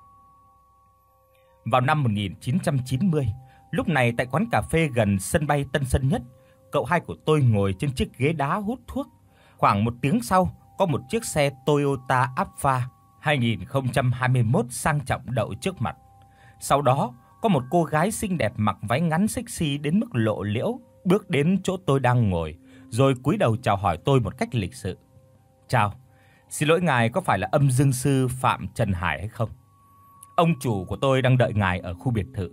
Vào năm một nghìn chín trăm chín mươi, lúc này tại quán cà phê gần sân bay Tân Sơn Nhất, cậu hai của tôi ngồi trên chiếc ghế đá hút thuốc. Khoảng một tiếng sau, có một chiếc xe Toyota Alphard hai không hai mốt sang trọng đậu trước mặt. Sau đó, có một cô gái xinh đẹp mặc váy ngắn sexy đến mức lộ liễu bước đến chỗ tôi đang ngồi, rồi cúi đầu chào hỏi tôi một cách lịch sự. "Chào, xin lỗi ngài, có phải là Âm Dương sư Phạm Trần Hải hay không? Ông chủ của tôi đang đợi ngài ở khu biệt thự."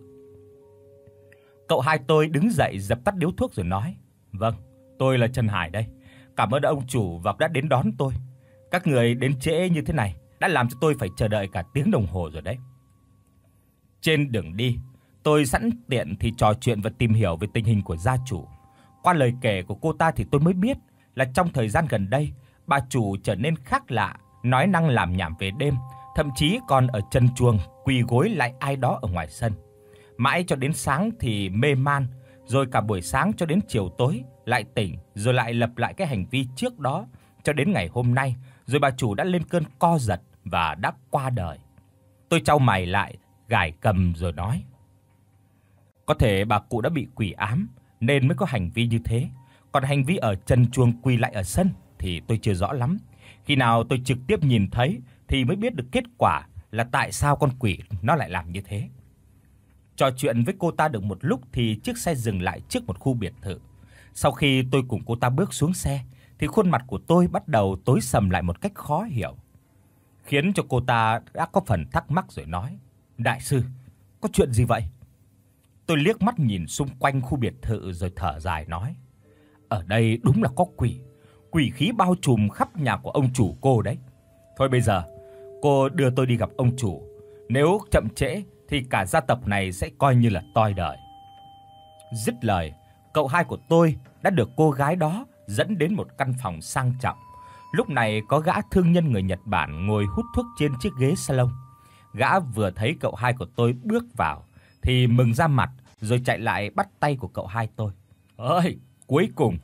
Cậu hai tôi đứng dậy dập tắt điếu thuốc rồi nói: "Vâng, tôi là Trần Hải đây. Cảm ơn ông chủ và đã đến đón tôi. Các người đến trễ như thế này đã làm cho tôi phải chờ đợi cả tiếng đồng hồ rồi đấy." Trên đường đi, tôi sẵn tiện thì trò chuyện và tìm hiểu về tình hình của gia chủ. Qua lời kể của cô ta thì tôi mới biết là trong thời gian gần đây, bà chủ trở nên khác lạ, nói năng làm nhảm về đêm, thậm chí còn ở chân chuồng quỳ gối lại ai đó ở ngoài sân. Mãi cho đến sáng thì mê man, rồi cả buổi sáng cho đến chiều tối lại tỉnh, rồi lại lặp lại cái hành vi trước đó cho đến ngày hôm nay, rồi bà chủ đã lên cơn co giật và đã qua đời. Tôi chau mày lại, gãi cầm rồi nói: "Có thể bà cụ đã bị quỷ ám nên mới có hành vi như thế, còn hành vi ở chân chuồng quỳ lại ở sân thì tôi chưa rõ lắm. Khi nào tôi trực tiếp nhìn thấy thì mới biết được kết quả là tại sao con quỷ nó lại làm như thế." Trò chuyện với cô ta được một lúc thì chiếc xe dừng lại trước một khu biệt thự. Sau khi tôi cùng cô ta bước xuống xe thì khuôn mặt của tôi bắt đầu tối sầm lại một cách khó hiểu, khiến cho cô ta đã có phần thắc mắc rồi nói: "Đại sư, có chuyện gì vậy?" Tôi liếc mắt nhìn xung quanh khu biệt thự rồi thở dài nói: "Ở đây đúng là có quỷ, quỷ khí bao trùm khắp nhà của ông chủ cô đấy. Thôi bây giờ, cô đưa tôi đi gặp ông chủ, nếu chậm trễ thì cả gia tộc này sẽ coi như là toi đời." Dứt lời, cậu hai của tôi đã được cô gái đó dẫn đến một căn phòng sang trọng. Lúc này có gã thương nhân người Nhật Bản ngồi hút thuốc trên chiếc ghế salon. Gã vừa thấy cậu hai của tôi bước vào thì mừng ra mặt, rồi chạy lại bắt tay của cậu hai tôi. "Ơi, cuối cùng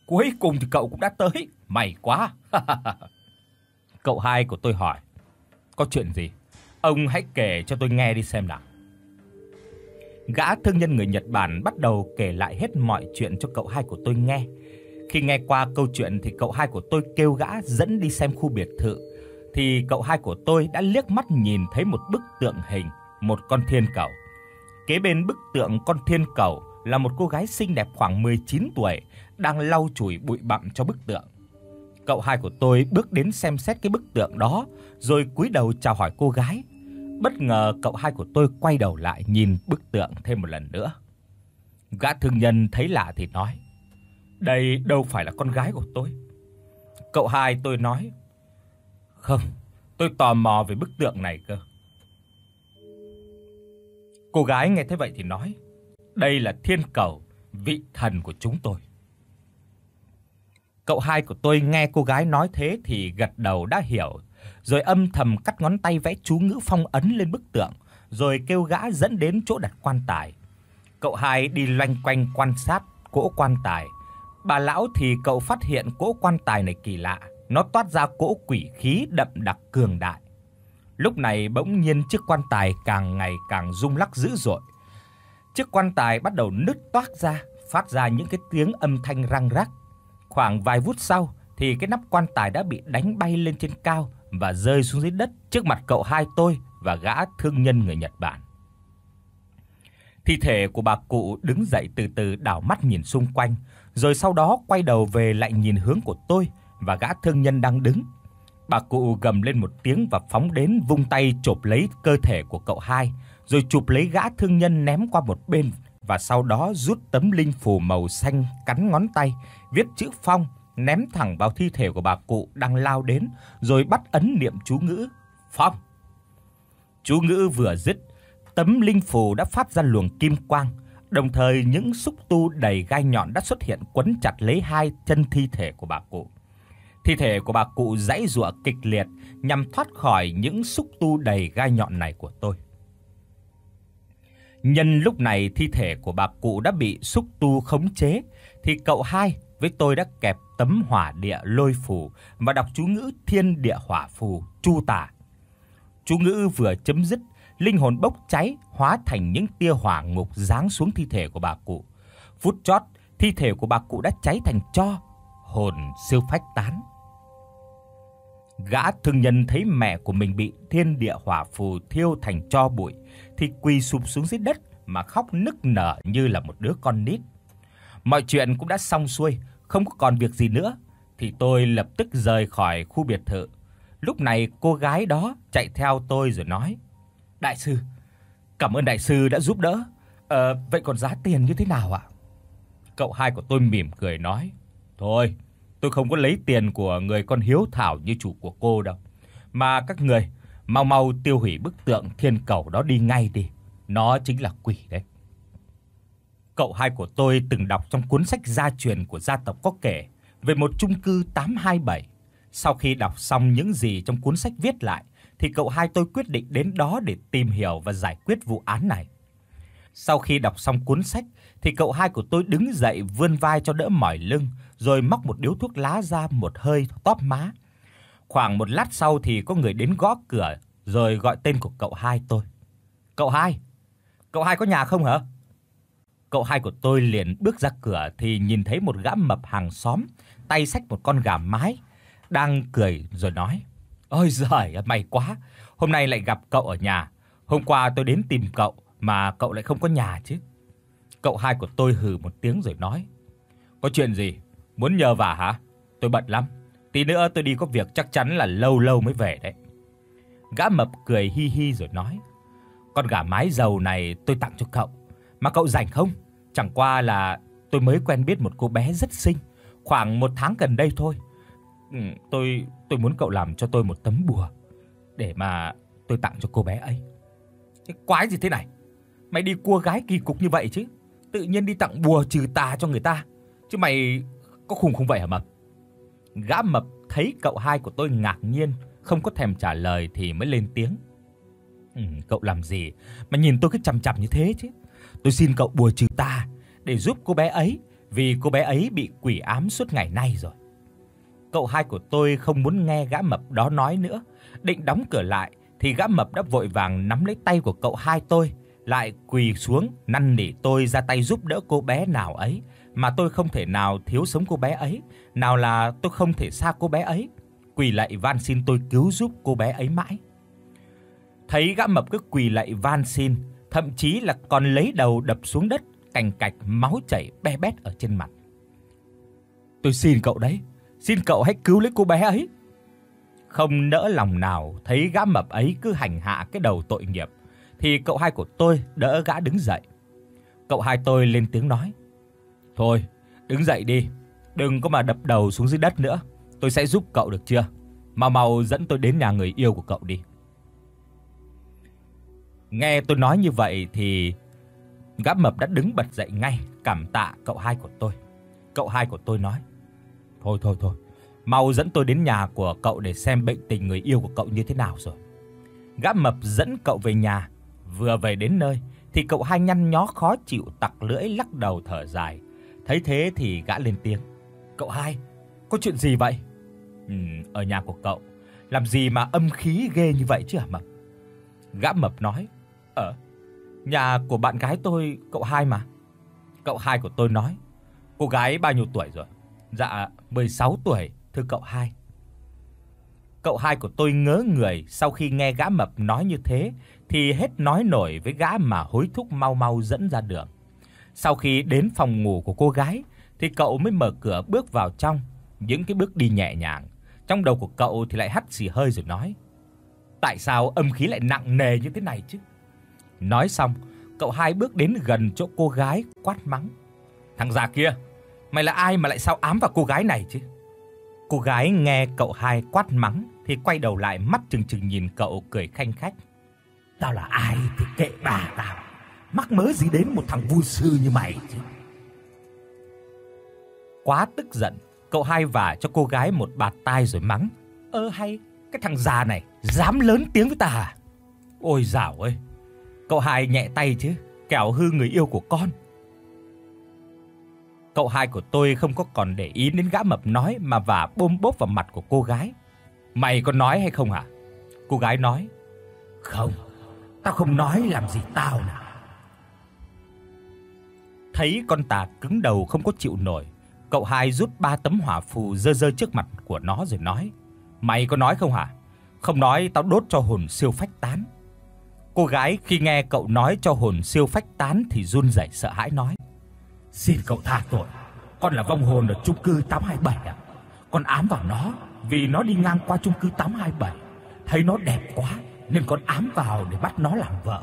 Cuối cùng thì cậu cũng đã tới, may quá. Cậu hai của tôi hỏi, có chuyện gì? Ông hãy kể cho tôi nghe đi xem nào. Gã thương nhân người Nhật Bản bắt đầu kể lại hết mọi chuyện cho cậu hai của tôi nghe. Khi nghe qua câu chuyện thì cậu hai của tôi kêu gã dẫn đi xem khu biệt thự. Thì cậu hai của tôi đã liếc mắt nhìn thấy một bức tượng hình một con thiên cầu. Kế bên bức tượng con thiên cầu là một cô gái xinh đẹp khoảng mười chín tuổi đang lau chùi bụi bặm cho bức tượng. Cậu hai của tôi bước đến xem xét cái bức tượng đó rồi cúi đầu chào hỏi cô gái. Bất ngờ cậu hai của tôi quay đầu lại nhìn bức tượng thêm một lần nữa. Gã thương nhân thấy lạ thì nói, đây đâu phải là con gái của tôi. Cậu hai tôi nói, không, tôi tò mò về bức tượng này cơ. Cô gái nghe thế vậy thì nói, đây là thiên cầu, vị thần của chúng tôi. Cậu hai của tôi nghe cô gái nói thế thì gật đầu đã hiểu, rồi âm thầm cắt ngón tay vẽ chú ngữ phong ấn lên bức tượng, rồi kêu gã dẫn đến chỗ đặt quan tài. Cậu hai đi loanh quanh quan sát cỗ quan tài. Bà lão thì cậu phát hiện cỗ quan tài này kỳ lạ, nó toát ra cỗ quỷ khí đậm đặc cường đại. Lúc này bỗng nhiên chiếc quan tài càng ngày càng rung lắc dữ dội. Chiếc quan tài bắt đầu nứt toác ra, phát ra những cái tiếng âm thanh răng rắc. Khoảng vài phút sau thì cái nắp quan tài đã bị đánh bay lên trên cao và rơi xuống dưới đất trước mặt cậu hai tôi và gã thương nhân người Nhật Bản. Thi thể của bà cụ đứng dậy từ từ đảo mắt nhìn xung quanh, rồi sau đó quay đầu về lại nhìn hướng của tôi và gã thương nhân đang đứng. Bà cụ gầm lên một tiếng và phóng đến vung tay chộp lấy cơ thể của cậu hai, rồi chụp lấy gã thương nhân ném qua một bên và sau đó rút tấm linh phù màu xanh cắn ngón tay, viết chữ phong, ném thẳng vào thi thể của bà cụ đang lao đến, rồi bắt ấn niệm chú ngữ phong. Chú ngữ vừa dứt, tấm linh phù đã phát ra luồng kim quang, đồng thời những xúc tu đầy gai nhọn đã xuất hiện quấn chặt lấy hai chân thi thể của bà cụ. Thi thể của bà cụ giãy giụa kịch liệt nhằm thoát khỏi những xúc tu đầy gai nhọn này của tôi. Nhân lúc này thi thể của bà cụ đã bị xúc tu khống chế thì cậu hai với tôi đã kẹp tấm hỏa địa lôi phù và đọc chú ngữ thiên địa hỏa phù chu tả. Chú ngữ vừa chấm dứt, linh hồn bốc cháy hóa thành những tia hỏa ngục giáng xuống thi thể của bà cụ. Phút chót, thi thể của bà cụ đã cháy thành tro, hồn siêu phách tán. Gã thương nhân thấy mẹ của mình bị thiên địa hỏa phù thiêu thành tro bụi thì quỳ sụp xuống dưới đất mà khóc nức nở như là một đứa con nít. Mọi chuyện cũng đã xong xuôi, không có còn việc gì nữa thì tôi lập tức rời khỏi khu biệt thự. Lúc này cô gái đó chạy theo tôi rồi nói: "Đại sư, cảm ơn đại sư đã giúp đỡ. Ờ vậy còn giá tiền như thế nào ạ?" Cậu hai của tôi mỉm cười nói: "Thôi, tôi không có lấy tiền của người con hiếu thảo như chủ của cô đâu, mà các người mau mau tiêu hủy bức tượng thiên cầu đó đi ngay đi, nó chính là quỷ đấy." Cậu hai của tôi từng đọc trong cuốn sách gia truyền của gia tộc có kể về một chung cư tám hai bảy. Sau khi đọc xong những gì trong cuốn sách viết lại thì cậu hai tôi quyết định đến đó để tìm hiểu và giải quyết vụ án này. Sau khi đọc xong cuốn sách thì cậu hai của tôi đứng dậy vươn vai cho đỡ mỏi lưng, rồi móc một điếu thuốc lá ra một hơi tóp má. Khoảng một lát sau thì có người đến gõ cửa rồi gọi tên của cậu hai tôi. "Cậu hai, cậu hai có nhà không hả?" Cậu hai của tôi liền bước ra cửa thì nhìn thấy một gã mập hàng xóm, tay xách một con gà mái, đang cười rồi nói: "Ôi giời, may quá, hôm nay lại gặp cậu ở nhà. Hôm qua tôi đến tìm cậu mà cậu lại không có nhà chứ." Cậu hai của tôi hừ một tiếng rồi nói: "Có chuyện gì? Muốn nhờ vả hả? Tôi bận lắm. Tí nữa tôi đi có việc chắc chắn là lâu lâu mới về đấy." Gã mập cười hi hi rồi nói: "Con gà mái dầu này tôi tặng cho cậu, mà cậu rảnh không? Chẳng qua là tôi mới quen biết một cô bé rất xinh, khoảng một tháng gần đây thôi. Ừ, tôi tôi muốn cậu làm cho tôi một tấm bùa để mà tôi tặng cho cô bé ấy." "Cái quái gì thế này? Mày đi cua gái kỳ cục như vậy chứ? Tự nhiên đi tặng bùa trừ tà cho người ta, chứ mày có khùng không vậy hả mập?" Gã mập thấy cậu hai của tôi ngạc nhiên, không có thèm trả lời thì mới lên tiếng: "Ừ, cậu làm gì mà nhìn tôi cứ chằm chằm như thế chứ? Tôi xin cậu bùa trừ tà để giúp cô bé ấy vì cô bé ấy bị quỷ ám suốt ngày nay rồi. Cậu hai của tôi không muốn nghe gã mập đó nói nữa, định đóng cửa lại thì gã mập đã vội vàng nắm lấy tay của cậu hai tôi, lại quỳ xuống năn nỉ tôi ra tay giúp đỡ cô bé nào ấy, mà tôi không thể nào thiếu sống cô bé ấy, nào là tôi không thể xa cô bé ấy, quỳ lạy van xin tôi cứu giúp cô bé ấy mãi. Thấy gã mập cứ quỳ lạy van xin, thậm chí là còn lấy đầu đập xuống đất, cành cạch máu chảy be bét ở trên mặt. Tôi xin cậu đấy, xin cậu hãy cứu lấy cô bé ấy. Không nỡ lòng nào thấy gã mập ấy cứ hành hạ cái đầu tội nghiệp, thì cậu hai của tôi đỡ gã đứng dậy. Cậu hai tôi lên tiếng nói: "Thôi, đứng dậy đi, đừng có mà đập đầu xuống dưới đất nữa, tôi sẽ giúp cậu được chưa? Mau mau dẫn tôi đến nhà người yêu của cậu đi." Nghe tôi nói như vậy thì gã mập đã đứng bật dậy ngay, cảm tạ cậu hai của tôi. Cậu hai của tôi nói: "Thôi thôi thôi, mau dẫn tôi đến nhà của cậu để xem bệnh tình người yêu của cậu như thế nào rồi." Gã mập dẫn cậu về nhà. Vừa về đến nơi thì cậu hai nhăn nhó khó chịu tặc lưỡi lắc đầu thở dài. Thấy thế thì gã lên tiếng: "Cậu hai, có chuyện gì vậy?" "Ừ, ở nhà của cậu làm gì mà âm khí ghê như vậy chứ hả mập?" Gã mập nói: "Ở nhà của bạn gái tôi, cậu hai mà." Cậu hai của tôi nói: "Cô gái bao nhiêu tuổi rồi?" "Dạ, mười sáu tuổi, thưa cậu hai." Cậu hai của tôi ngớ người, sau khi nghe gã mập nói như thế thì hết nói nổi với gã mà hối thúc mau mau dẫn ra đường. Sau khi đến phòng ngủ của cô gái thì cậu mới mở cửa bước vào trong, những cái bước đi nhẹ nhàng. Trong đầu của cậu thì lại hắt xì hơi rồi nói: "Tại sao âm khí lại nặng nề như thế này chứ?" Nói xong, cậu hai bước đến gần chỗ cô gái quát mắng: "Thằng già kia, mày là ai mà lại sao ám vào cô gái này chứ?" Cô gái nghe cậu hai quát mắng thì quay đầu lại, mắt trừng trừng nhìn cậu, cười khanh khách: "Tao là ai thì kệ bà tao, mắc mớ gì đến một thằng vui sư như mày chứ." Quá tức giận, cậu hai vả cho cô gái một bạt tai rồi mắng: "Ơ hay, cái thằng già này dám lớn tiếng với ta à? Ôi dào ơi, cậu hai nhẹ tay chứ, kẻo hư người yêu của con." Cậu hai của tôi không có còn để ý đến gã mập nói mà vả bôm bốp vào mặt của cô gái: "Mày có nói hay không hả?" Cô gái nói: "Không, tao không nói, làm gì tao nào." Thấy con tà cứng đầu không có chịu nổi, cậu hai rút ba tấm hỏa phù giơ giơ trước mặt của nó rồi nói: "Mày có nói không hả? Không nói tao đốt cho hồn siêu phách tán." Cô gái khi nghe cậu nói cho hồn siêu phách tán thì run rẩy sợ hãi nói: "Xin cậu tha tội, con là vong hồn ở chung cư tám hai bảy ạ. Con ám vào nó vì nó đi ngang qua chung cư tám hai bảy, thấy nó đẹp quá nên con ám vào để bắt nó làm vợ."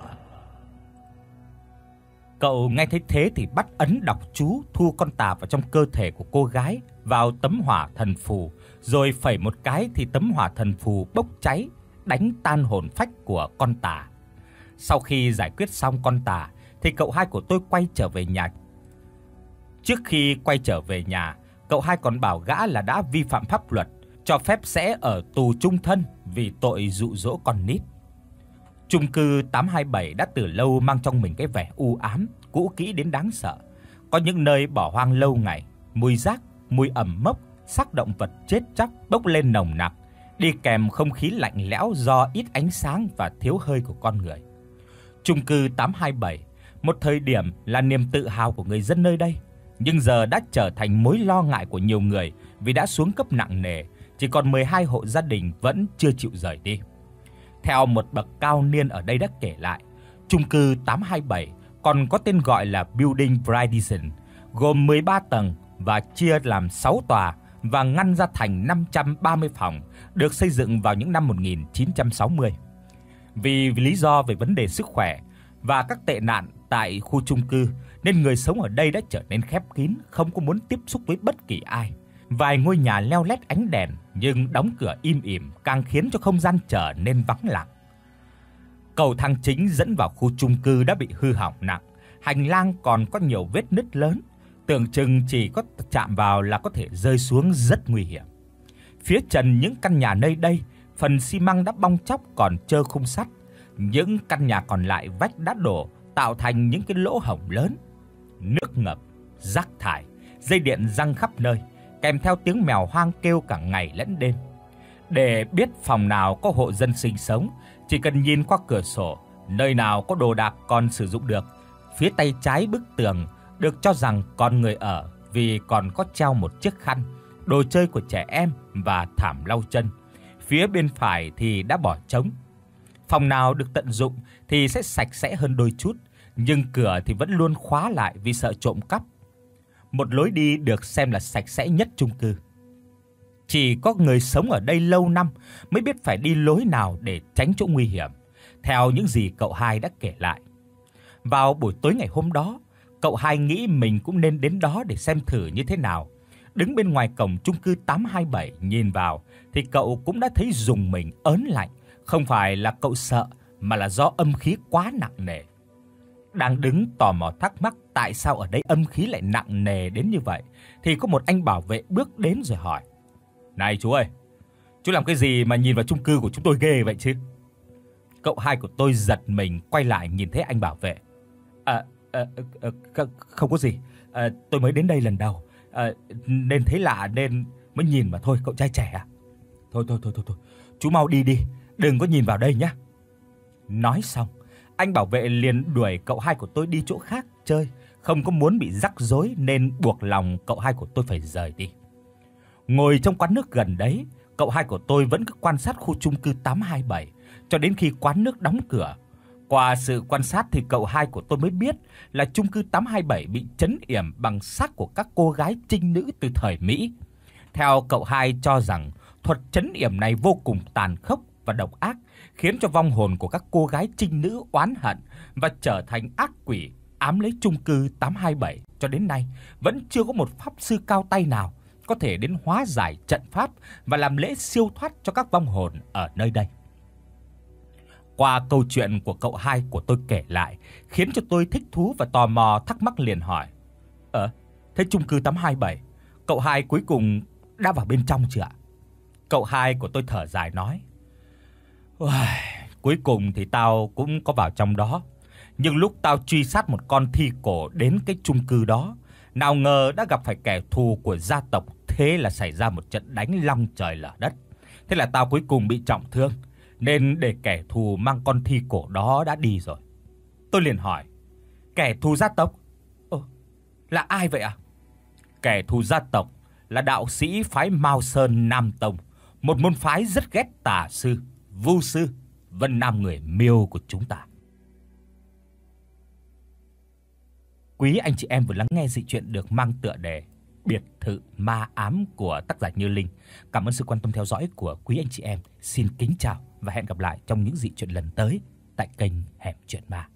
Cậu nghe thấy thế thì bắt ấn đọc chú thu con tà vào trong cơ thể của cô gái vào tấm hỏa thần phù, rồi phẩy một cái thì tấm hỏa thần phù bốc cháy, đánh tan hồn phách của con tà. Sau khi giải quyết xong con tà thì cậu hai của tôi quay trở về nhà. Trước khi quay trở về nhà, cậu hai còn bảo gã là đã vi phạm pháp luật, cho phép sẽ ở tù chung thân vì tội dụ dỗ con nít. Chung cư tám hai bảy đã từ lâu mang trong mình cái vẻ u ám, cũ kỹ đến đáng sợ. Có những nơi bỏ hoang lâu ngày, mùi rác, mùi ẩm mốc, xác động vật chết chóc bốc lên nồng nặc, đi kèm không khí lạnh lẽo do ít ánh sáng và thiếu hơi của con người. Chung cư tám hai bảy, một thời điểm là niềm tự hào của người dân nơi đây, nhưng giờ đã trở thành mối lo ngại của nhiều người vì đã xuống cấp nặng nề, chỉ còn mười hai hộ gia đình vẫn chưa chịu rời đi. Theo một bậc cao niên ở đây đã kể lại, chung cư tám hai bảy còn có tên gọi là Building Bridison, gồm mười ba tầng và chia làm sáu tòa và ngăn ra thành năm trăm ba mươi phòng, được xây dựng vào những năm một nghìn chín trăm sáu mươi. Vì lý do về vấn đề sức khỏe và các tệ nạn tại khu chung cư nên người sống ở đây đã trở nên khép kín, không có muốn tiếp xúc với bất kỳ ai. Vài ngôi nhà leo lét ánh đèn nhưng đóng cửa im ỉm càng khiến cho không gian trở nên vắng lặng. Cầu thang chính dẫn vào khu chung cư đã bị hư hỏng nặng, hành lang còn có nhiều vết nứt lớn, tưởng chừng chỉ có chạm vào là có thể rơi xuống, rất nguy hiểm. Phía trần những căn nhà nơi đây, phần xi măng đã bong tróc còn trơ khung sắt, những căn nhà còn lại vách đã đổ tạo thành những cái lỗ hổng lớn. Nước ngập, rác thải dây điện giăng khắp nơi, kèm theo tiếng mèo hoang kêu cả ngày lẫn đêm. Để biết phòng nào có hộ dân sinh sống, chỉ cần nhìn qua cửa sổ, nơi nào có đồ đạc còn sử dụng được. Phía tay trái bức tường được cho rằng còn người ở vì còn có treo một chiếc khăn, đồ chơi của trẻ em và thảm lau chân. Phía bên phải thì đã bỏ trống. Phòng nào được tận dụng thì sẽ sạch sẽ hơn đôi chút, nhưng cửa thì vẫn luôn khóa lại vì sợ trộm cắp. Một lối đi được xem là sạch sẽ nhất chung cư. Chỉ có người sống ở đây lâu năm mới biết phải đi lối nào để tránh chỗ nguy hiểm, theo những gì cậu Hai đã kể lại. Vào buổi tối ngày hôm đó, cậu Hai nghĩ mình cũng nên đến đó để xem thử như thế nào. Đứng bên ngoài cổng chung cư tám hai bảy nhìn vào thì cậu cũng đã thấy rùng mình ớn lạnh, không phải là cậu sợ mà là do âm khí quá nặng nề. Đang đứng tò mò thắc mắc tại sao ở đây âm khí lại nặng nề đến như vậy thì có một anh bảo vệ bước đến rồi hỏi: "Này chú ơi, chú làm cái gì mà nhìn vào chung cư của chúng tôi ghê vậy chứ?" Cậu Hai của tôi giật mình quay lại nhìn thấy anh bảo vệ. À, à, à không có gì, à, tôi mới đến đây lần đầu, à, nên thấy lạ nên mới nhìn mà thôi cậu trai trẻ à. Thôi thôi thôi thôi thôi, chú mau đi đi, đừng có nhìn vào đây nhé. Nói xong, anh bảo vệ liền đuổi cậu Hai của tôi đi chỗ khác chơi, không có muốn bị rắc rối nên buộc lòng cậu Hai của tôi phải rời đi. Ngồi trong quán nước gần đấy, cậu Hai của tôi vẫn cứ quan sát khu chung cư tám hai bảy cho đến khi quán nước đóng cửa. Qua sự quan sát thì cậu Hai của tôi mới biết là chung cư tám hai bảy bị trấn yểm bằng xác của các cô gái trinh nữ từ thời Mỹ. Theo cậu Hai cho rằng thuật trấn yểm này vô cùng tàn khốc và độc ác, khiến cho vong hồn của các cô gái trinh nữ oán hận và trở thành ác quỷ ám lấy chung cư tám hai bảy. Cho đến nay vẫn chưa có một pháp sư cao tay nào có thể đến hóa giải trận pháp và làm lễ siêu thoát cho các vong hồn ở nơi đây. Qua câu chuyện của cậu Hai của tôi kể lại khiến cho tôi thích thú và tò mò thắc mắc liền hỏi: "Ờ, thế chung cư tám hai bảy, cậu Hai cuối cùng đã vào bên trong chưa ạ?" Cậu Hai của tôi thở dài nói: "Uầy, cuối cùng thì tao cũng có vào trong đó, nhưng lúc tao truy sát một con thi cổ đến cái chung cư đó, nào ngờ đã gặp phải kẻ thù của gia tộc, thế là xảy ra một trận đánh long trời lở đất. Thế là tao cuối cùng bị trọng thương, nên để kẻ thù mang con thi cổ đó đã đi rồi." Tôi liền hỏi: "Kẻ thù gia tộc? Ồ, là ai vậy ạ?" "Kẻ thù gia tộc là đạo sĩ phái Mao Sơn Nam Tông, một môn phái rất ghét tà sư, vu sư, Vân Nam người Miêu của chúng ta." Quý anh chị em vừa lắng nghe dị truyện được mang tựa đề Biệt thự ma ám của tác giả Như Linh. Cảm ơn sự quan tâm theo dõi của quý anh chị em. Xin kính chào và hẹn gặp lại trong những dị truyện lần tới tại kênh Hẻm Chuyện Ma.